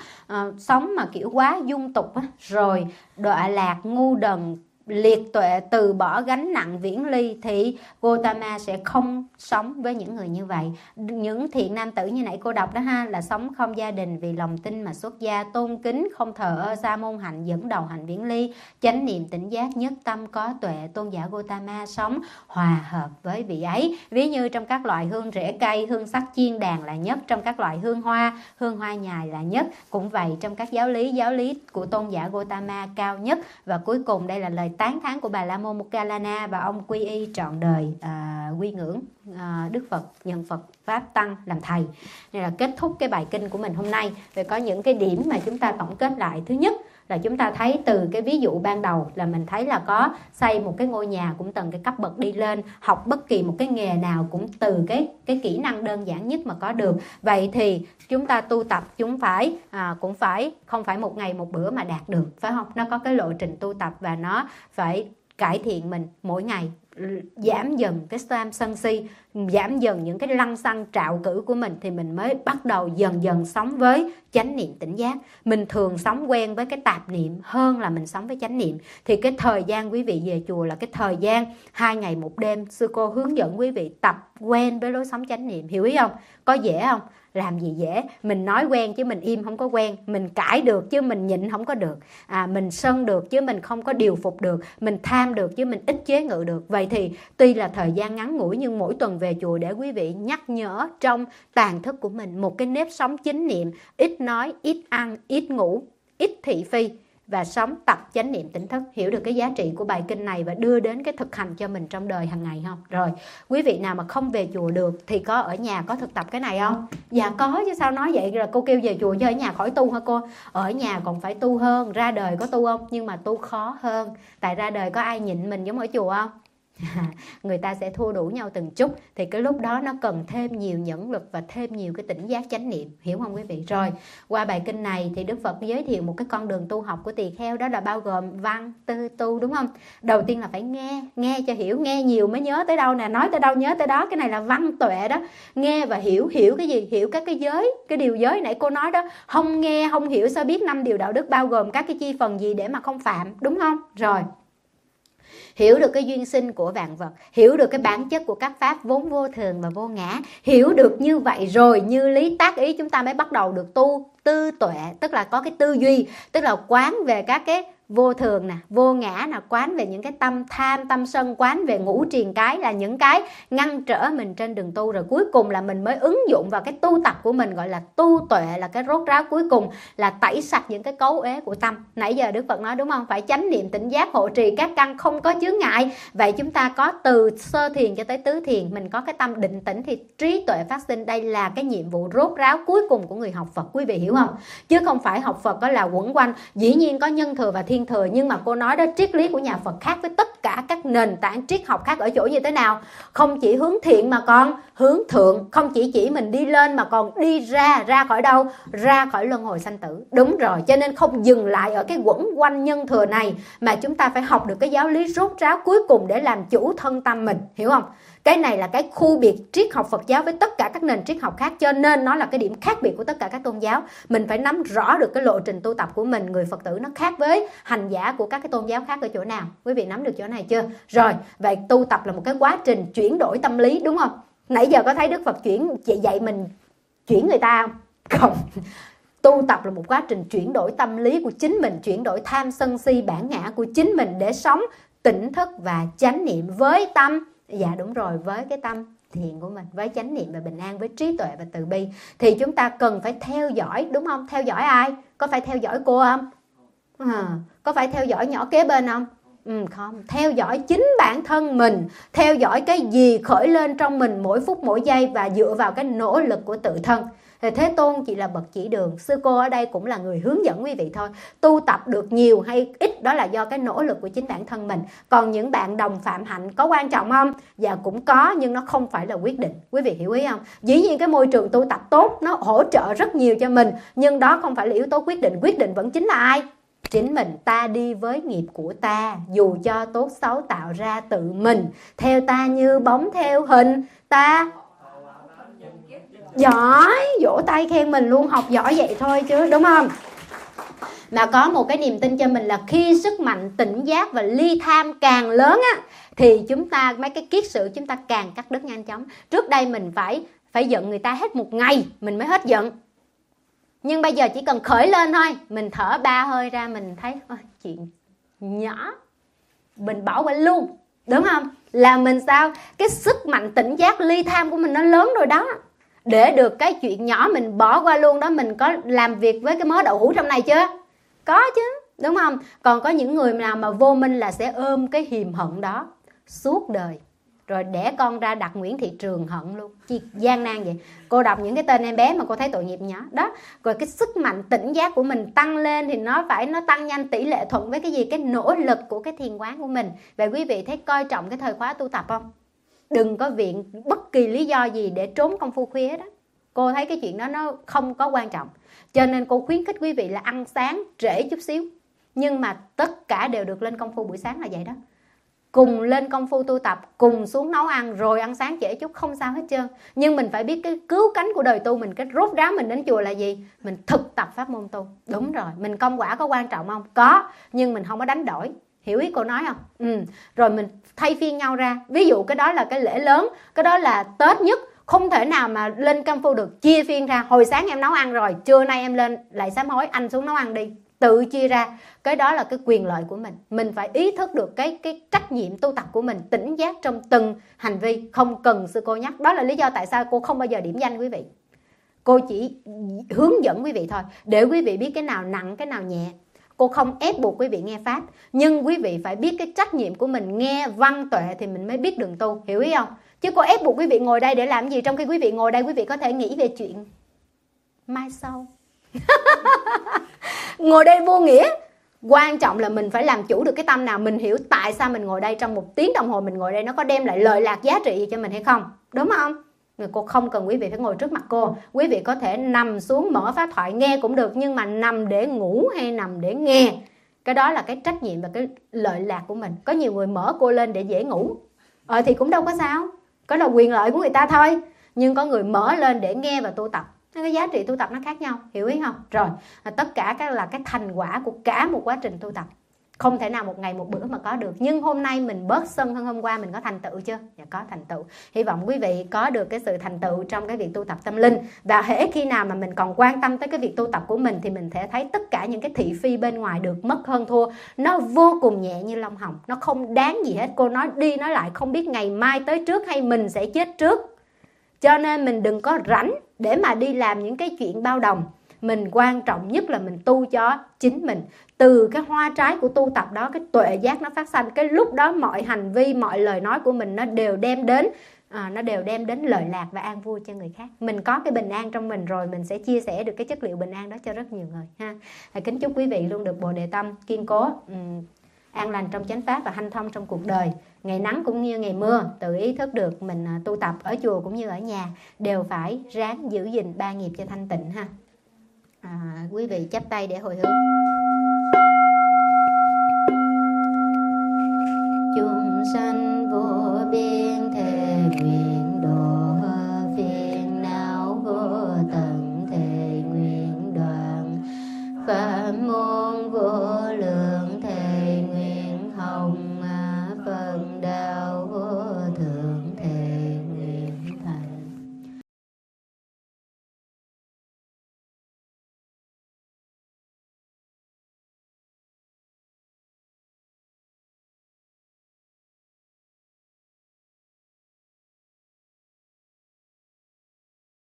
sống mà kiểu quá dung tục á, rồi đọa lạc, ngu đần, liệt tuệ, từ bỏ gánh nặng viễn ly, thì Gotama sẽ không sống với những người như vậy. Những thiện nam tử như nãy cô đọc đó ha, là sống không gia đình vì lòng tin mà xuất gia, tôn kính, không thờ ơ sa môn hạnh, dẫn đầu hành viễn ly, chánh niệm tỉnh giác, nhất tâm có tuệ. Tôn giả Gotama sống hòa hợp với vị ấy. Ví như trong các loại hương rễ cây, hương sắc chiên đàn là nhất, trong các loại hương hoa nhài là nhất. Cũng vậy, trong các giáo lý của tôn giả Gotama cao nhất. Và cuối cùng đây là lời tán thán của Bà La Môn Moggallana, và ông quy y trọn đời, quy ngưỡng Đức Phật, nhận Phật Pháp Tăng làm thầy. Đây là kết thúc cái bài kinh của mình hôm nay. Về có những cái điểm mà chúng ta tổng kết lại. Thứ nhất là chúng ta thấy từ cái ví dụ ban đầu là mình thấy là có xây một cái ngôi nhà cũng từng cái cấp bậc đi lên, học bất kỳ một cái nghề nào cũng từ cái kỹ năng đơn giản nhất mà có được. Vậy thì chúng ta tu tập cũng phải không phải một ngày một bữa mà đạt được, phải không? Nó có cái lộ trình tu tập và nó phải cải thiện mình mỗi ngày, giảm dần cái tham sân si. giảm dần những cái lăng xăng trạo cử của mình, thì mình mới bắt đầu dần dần sống với chánh niệm tỉnh giác. Mình thường sống quen với cái tạp niệm hơn là mình sống với chánh niệm. Thì cái thời gian quý vị về chùa là cái thời gian 2 ngày 1 đêm, sư cô hướng dẫn quý vị tập quen với lối sống chánh niệm. Hiểu ý không? Có dễ không? Làm gì dễ. Mình nói quen chứ mình im không có quen. Mình cãi được chứ mình nhịn không có được. Mình sân được chứ mình không có điều phục được. Mình tham được chứ mình ít chế ngự được. Vậy thì tuy là thời gian ngắn ngủi, nhưng mỗi tuần về chùa để quý vị nhắc nhở trong tàn thức của mình một cái nếp sống chánh niệm, ít nói, ít ăn, ít ngủ, ít thị phi, và sống tập chánh niệm tỉnh thức. Hiểu được cái giá trị của bài kinh này và đưa đến cái thực hành cho mình trong đời hàng ngày không? Rồi, quý vị nào mà không về chùa được thì có ở nhà có thực tập cái này không? Dạ có chứ, sao nói vậy? Là cô kêu về chùa chứ ở nhà khỏi tu hả cô? Ở nhà còn phải tu hơn. Ra đời có tu không? Nhưng mà tu khó hơn. Tại ra đời có ai nhịn mình giống ở chùa không? Người ta sẽ thua đủ nhau từng chút. Thì cái lúc đó nó cần thêm nhiều nhẫn lực và thêm nhiều cái tỉnh giác chánh niệm. Hiểu không quý vị? Rồi, qua bài kinh này thì Đức Phật giới thiệu một cái con đường tu học của tỳ kheo. Đó là bao gồm văn, tư, tu, đúng không? Đầu tiên là phải nghe cho hiểu. Nghe nhiều mới nhớ tới đâu nè, nói tới đâu nhớ tới đó. Cái này là văn tuệ đó. Nghe và hiểu. Hiểu cái gì? Hiểu các cái giới, cái điều giới nãy cô nói đó. Không nghe, không hiểu sao biết 5 điều đạo đức bao gồm các cái chi phần gì để mà không phạm, đúng không? Rồi, hiểu được cái duyên sinh của vạn vật, hiểu được cái bản chất của các pháp vốn vô thường và vô ngã. Hiểu được như vậy rồi, như lý tác ý, chúng ta mới bắt đầu được tu tư tuệ, tức là có cái tư duy, tức là quán về các cái vô thường nè, vô ngã nè, quán về những cái tâm tham, tâm sân, quán về ngũ triền cái là những cái ngăn trở mình trên đường tu. Rồi cuối cùng là mình mới ứng dụng vào cái tu tập của mình, gọi là tu tuệ, là cái rốt ráo cuối cùng, là tẩy sạch những cái cấu uế của tâm. Nãy giờ Đức Phật nói đúng không? Phải chánh niệm tỉnh giác, hộ trì các căn không có chướng ngại. Vậy chúng ta có từ sơ thiền cho tới tứ thiền, mình có cái tâm định tĩnh thì trí tuệ phát sinh. Đây là cái nhiệm vụ rốt ráo cuối cùng của người học Phật, quý vị hiểu không? Chứ không phải học Phật đó là quẩn quanh. Dĩ nhiên có nhân thừa và thiên thừa, nhưng mà cô nói đó, triết lý của nhà Phật khác với tất cả các nền tảng triết học khác ở chỗ như thế nào? Không chỉ hướng thiện mà còn hướng thượng, không chỉ mình đi lên mà còn đi ra khỏi đâu? Ra khỏi luân hồi sanh tử. Đúng rồi, cho nên không dừng lại ở cái quẩn quanh nhân thừa này, mà chúng ta phải học được cái giáo lý rốt ráo cuối cùng để làm chủ thân tâm mình, hiểu không? Cái này là cái khu biệt triết học Phật giáo với tất cả các nền triết học khác, cho nên nó là cái điểm khác biệt của tất cả các tôn giáo. Mình phải nắm rõ được cái lộ trình tu tập của mình, người Phật tử nó khác với hành giả của các cái tôn giáo khác ở chỗ nào. Quý vị nắm được chỗ này chưa? Rồi, vậy tu tập là một cái quá trình chuyển đổi tâm lý, đúng không? Nãy giờ có thấy Đức Phật dạy mình chuyển người ta không? Không. Tu tập là một quá trình chuyển đổi tâm lý của chính mình, chuyển đổi tham sân si bản ngã của chính mình để sống tỉnh thức và chánh niệm với tâm. Dạ đúng rồi, với cái tâm thiện của mình, với chánh niệm và bình an, với trí tuệ và từ bi. Thì chúng ta cần phải theo dõi, đúng không? Theo dõi ai? Có phải theo dõi cô không? Có phải theo dõi nhỏ kế bên không? Không. Theo dõi chính bản thân mình, theo dõi cái gì khởi lên trong mình mỗi phút mỗi giây, và dựa vào cái nỗ lực của tự thân. Thế Tôn chỉ là bậc chỉ đường, sư cô ở đây cũng là người hướng dẫn quý vị thôi. Tu tập được nhiều hay ít đó là do cái nỗ lực của chính bản thân mình. Còn những bạn đồng phạm hạnh có quan trọng không? Dạ cũng có, nhưng nó không phải là quyết định. Quý vị hiểu ý không? Dĩ nhiên cái môi trường tu tập tốt nó hỗ trợ rất nhiều cho mình, nhưng đó không phải là yếu tố quyết định. Quyết định vẫn chính là ai? Chính mình. Ta đi với nghiệp của ta, dù cho tốt xấu tạo ra tự mình. Theo ta như bóng theo hình ta. Giỏi, vỗ tay khen mình luôn, học giỏi vậy thôi chứ, đúng không? Mà có một cái niềm tin cho mình là khi sức mạnh tỉnh giác và ly tham càng lớn á, thì chúng ta, mấy cái kiết sử chúng ta càng cắt đứt nhanh chóng. Trước đây mình phải giận người ta hết một ngày mình mới hết giận. Nhưng bây giờ chỉ cần khởi lên thôi, mình thở 3 hơi ra, mình thấy chuyện nhỏ, mình bỏ qua luôn, đúng không? Là mình sao? Cái sức mạnh tỉnh giác ly tham của mình nó lớn rồi đó. Để được cái chuyện nhỏ mình bỏ qua luôn đó. Mình có làm việc với cái mớ đậu hũ trong này chưa? Có chứ, đúng không? Còn có những người nào mà vô minh là sẽ ôm cái hiềm hận đó suốt đời, rồi đẻ con ra đặt Nguyễn Thị Trường hận luôn. Chi gian nan vậy. Cô đọc những cái tên em bé mà cô thấy tội nghiệp nhỏ đó. Rồi cái sức mạnh tỉnh giác của mình tăng lên thì nó tăng nhanh tỷ lệ thuận với cái gì? Cái nỗ lực của cái thiền quán của mình. Vậy quý vị thấy coi trọng cái thời khóa tu tập không? Đừng có viện bất kỳ lý do gì để trốn công phu khuya đó. Cô thấy cái chuyện đó nó không có quan trọng. Cho nên cô khuyến khích quý vị là ăn sáng trễ chút xíu, nhưng mà tất cả đều được lên công phu buổi sáng là vậy đó. cùng lên công phu tu tập, cùng xuống nấu ăn rồi ăn sáng trễ chút không sao hết trơn. Nhưng mình phải biết cái cứu cánh của đời tu mình, cái rốt ráo mình đến chùa là gì? Mình thực tập pháp môn tu. Đúng rồi, mình công quả có quan trọng không? Có, nhưng mình không có đánh đổi. Hiểu ý cô nói không? Rồi mình thay phiên nhau ra. Ví dụ cái đó là cái lễ lớn, cái đó là Tết nhất, không thể nào mà lên công phu được. Chia phiên ra, hồi sáng em nấu ăn rồi, trưa nay em lên lại sám hối, anh xuống nấu ăn đi. Tự chia ra. Cái đó là cái quyền lợi của mình. Mình phải ý thức được cái trách nhiệm tu tập của mình, tỉnh giác trong từng hành vi, không cần sư cô nhắc. Đó là lý do tại sao cô không bao giờ điểm danh quý vị. Cô chỉ hướng dẫn quý vị thôi, để quý vị biết cái nào nặng, cái nào nhẹ. Cô không ép buộc quý vị nghe pháp, nhưng quý vị phải biết cái trách nhiệm của mình. Nghe văn tuệ thì mình mới biết đường tu, hiểu ý không? Chứ cô ép buộc quý vị ngồi đây để làm gì? Trong khi quý vị ngồi đây, quý vị có thể nghĩ về chuyện mai sau. Ngồi đây vô nghĩa. Quan trọng là mình phải làm chủ được cái tâm nào. Mình hiểu tại sao mình ngồi đây, trong 1 tiếng đồng hồ mình ngồi đây, nó có đem lại lợi lạc giá trị gì cho mình hay không, đúng không? Cô không cần quý vị phải ngồi trước mặt cô. Quý vị có thể nằm xuống mở pháp thoại nghe cũng được, nhưng mà nằm để ngủ hay nằm để nghe, cái đó là cái trách nhiệm và cái lợi lạc của mình. Có nhiều người mở cô lên để dễ ngủ, thì cũng đâu có sao, đó là quyền lợi của người ta thôi. Nhưng có người mở lên để nghe và tu tập, cái giá trị tu tập nó khác nhau, hiểu ý không? Rồi, tất cả các là cái thành quả của cả một quá trình tu tập. Không thể nào một ngày một bữa mà có được. Nhưng hôm nay mình bớt sân hơn hôm qua, mình có thành tựu chưa? Dạ có thành tựu. Hy vọng quý vị có được cái sự thành tựu trong cái việc tu tập tâm linh. Và hễ khi nào mà mình còn quan tâm tới cái việc tu tập của mình, thì mình sẽ thấy tất cả những cái thị phi bên ngoài được mất hơn thua, nó vô cùng nhẹ như lông hồng. Nó không đáng gì hết. Cô nói đi nói lại, không biết ngày mai tới trước hay mình sẽ chết trước. Cho nên mình đừng có rảnh để mà đi làm những cái chuyện bao đồng. Mình quan trọng nhất là mình tu cho chính mình. Từ cái hoa trái của tu tập đó, cái tuệ giác nó phát sanh. Cái lúc đó mọi hành vi, mọi lời nói của mình nó đều đem đến lợi lạc và an vui cho người khác. Mình có cái bình an trong mình rồi, mình sẽ chia sẻ được cái chất liệu bình an đó cho rất nhiều người ha. Kính chúc quý vị luôn được bồ đề tâm kiên cố, an lành trong chánh pháp và hanh thông trong cuộc đời. Ngày nắng cũng như ngày mưa, tự ý thức được mình tu tập ở chùa cũng như ở nhà đều phải ráng giữ gìn 3 nghiệp cho thanh tịnh ha. Quý vị chắp tay để hồi hướng.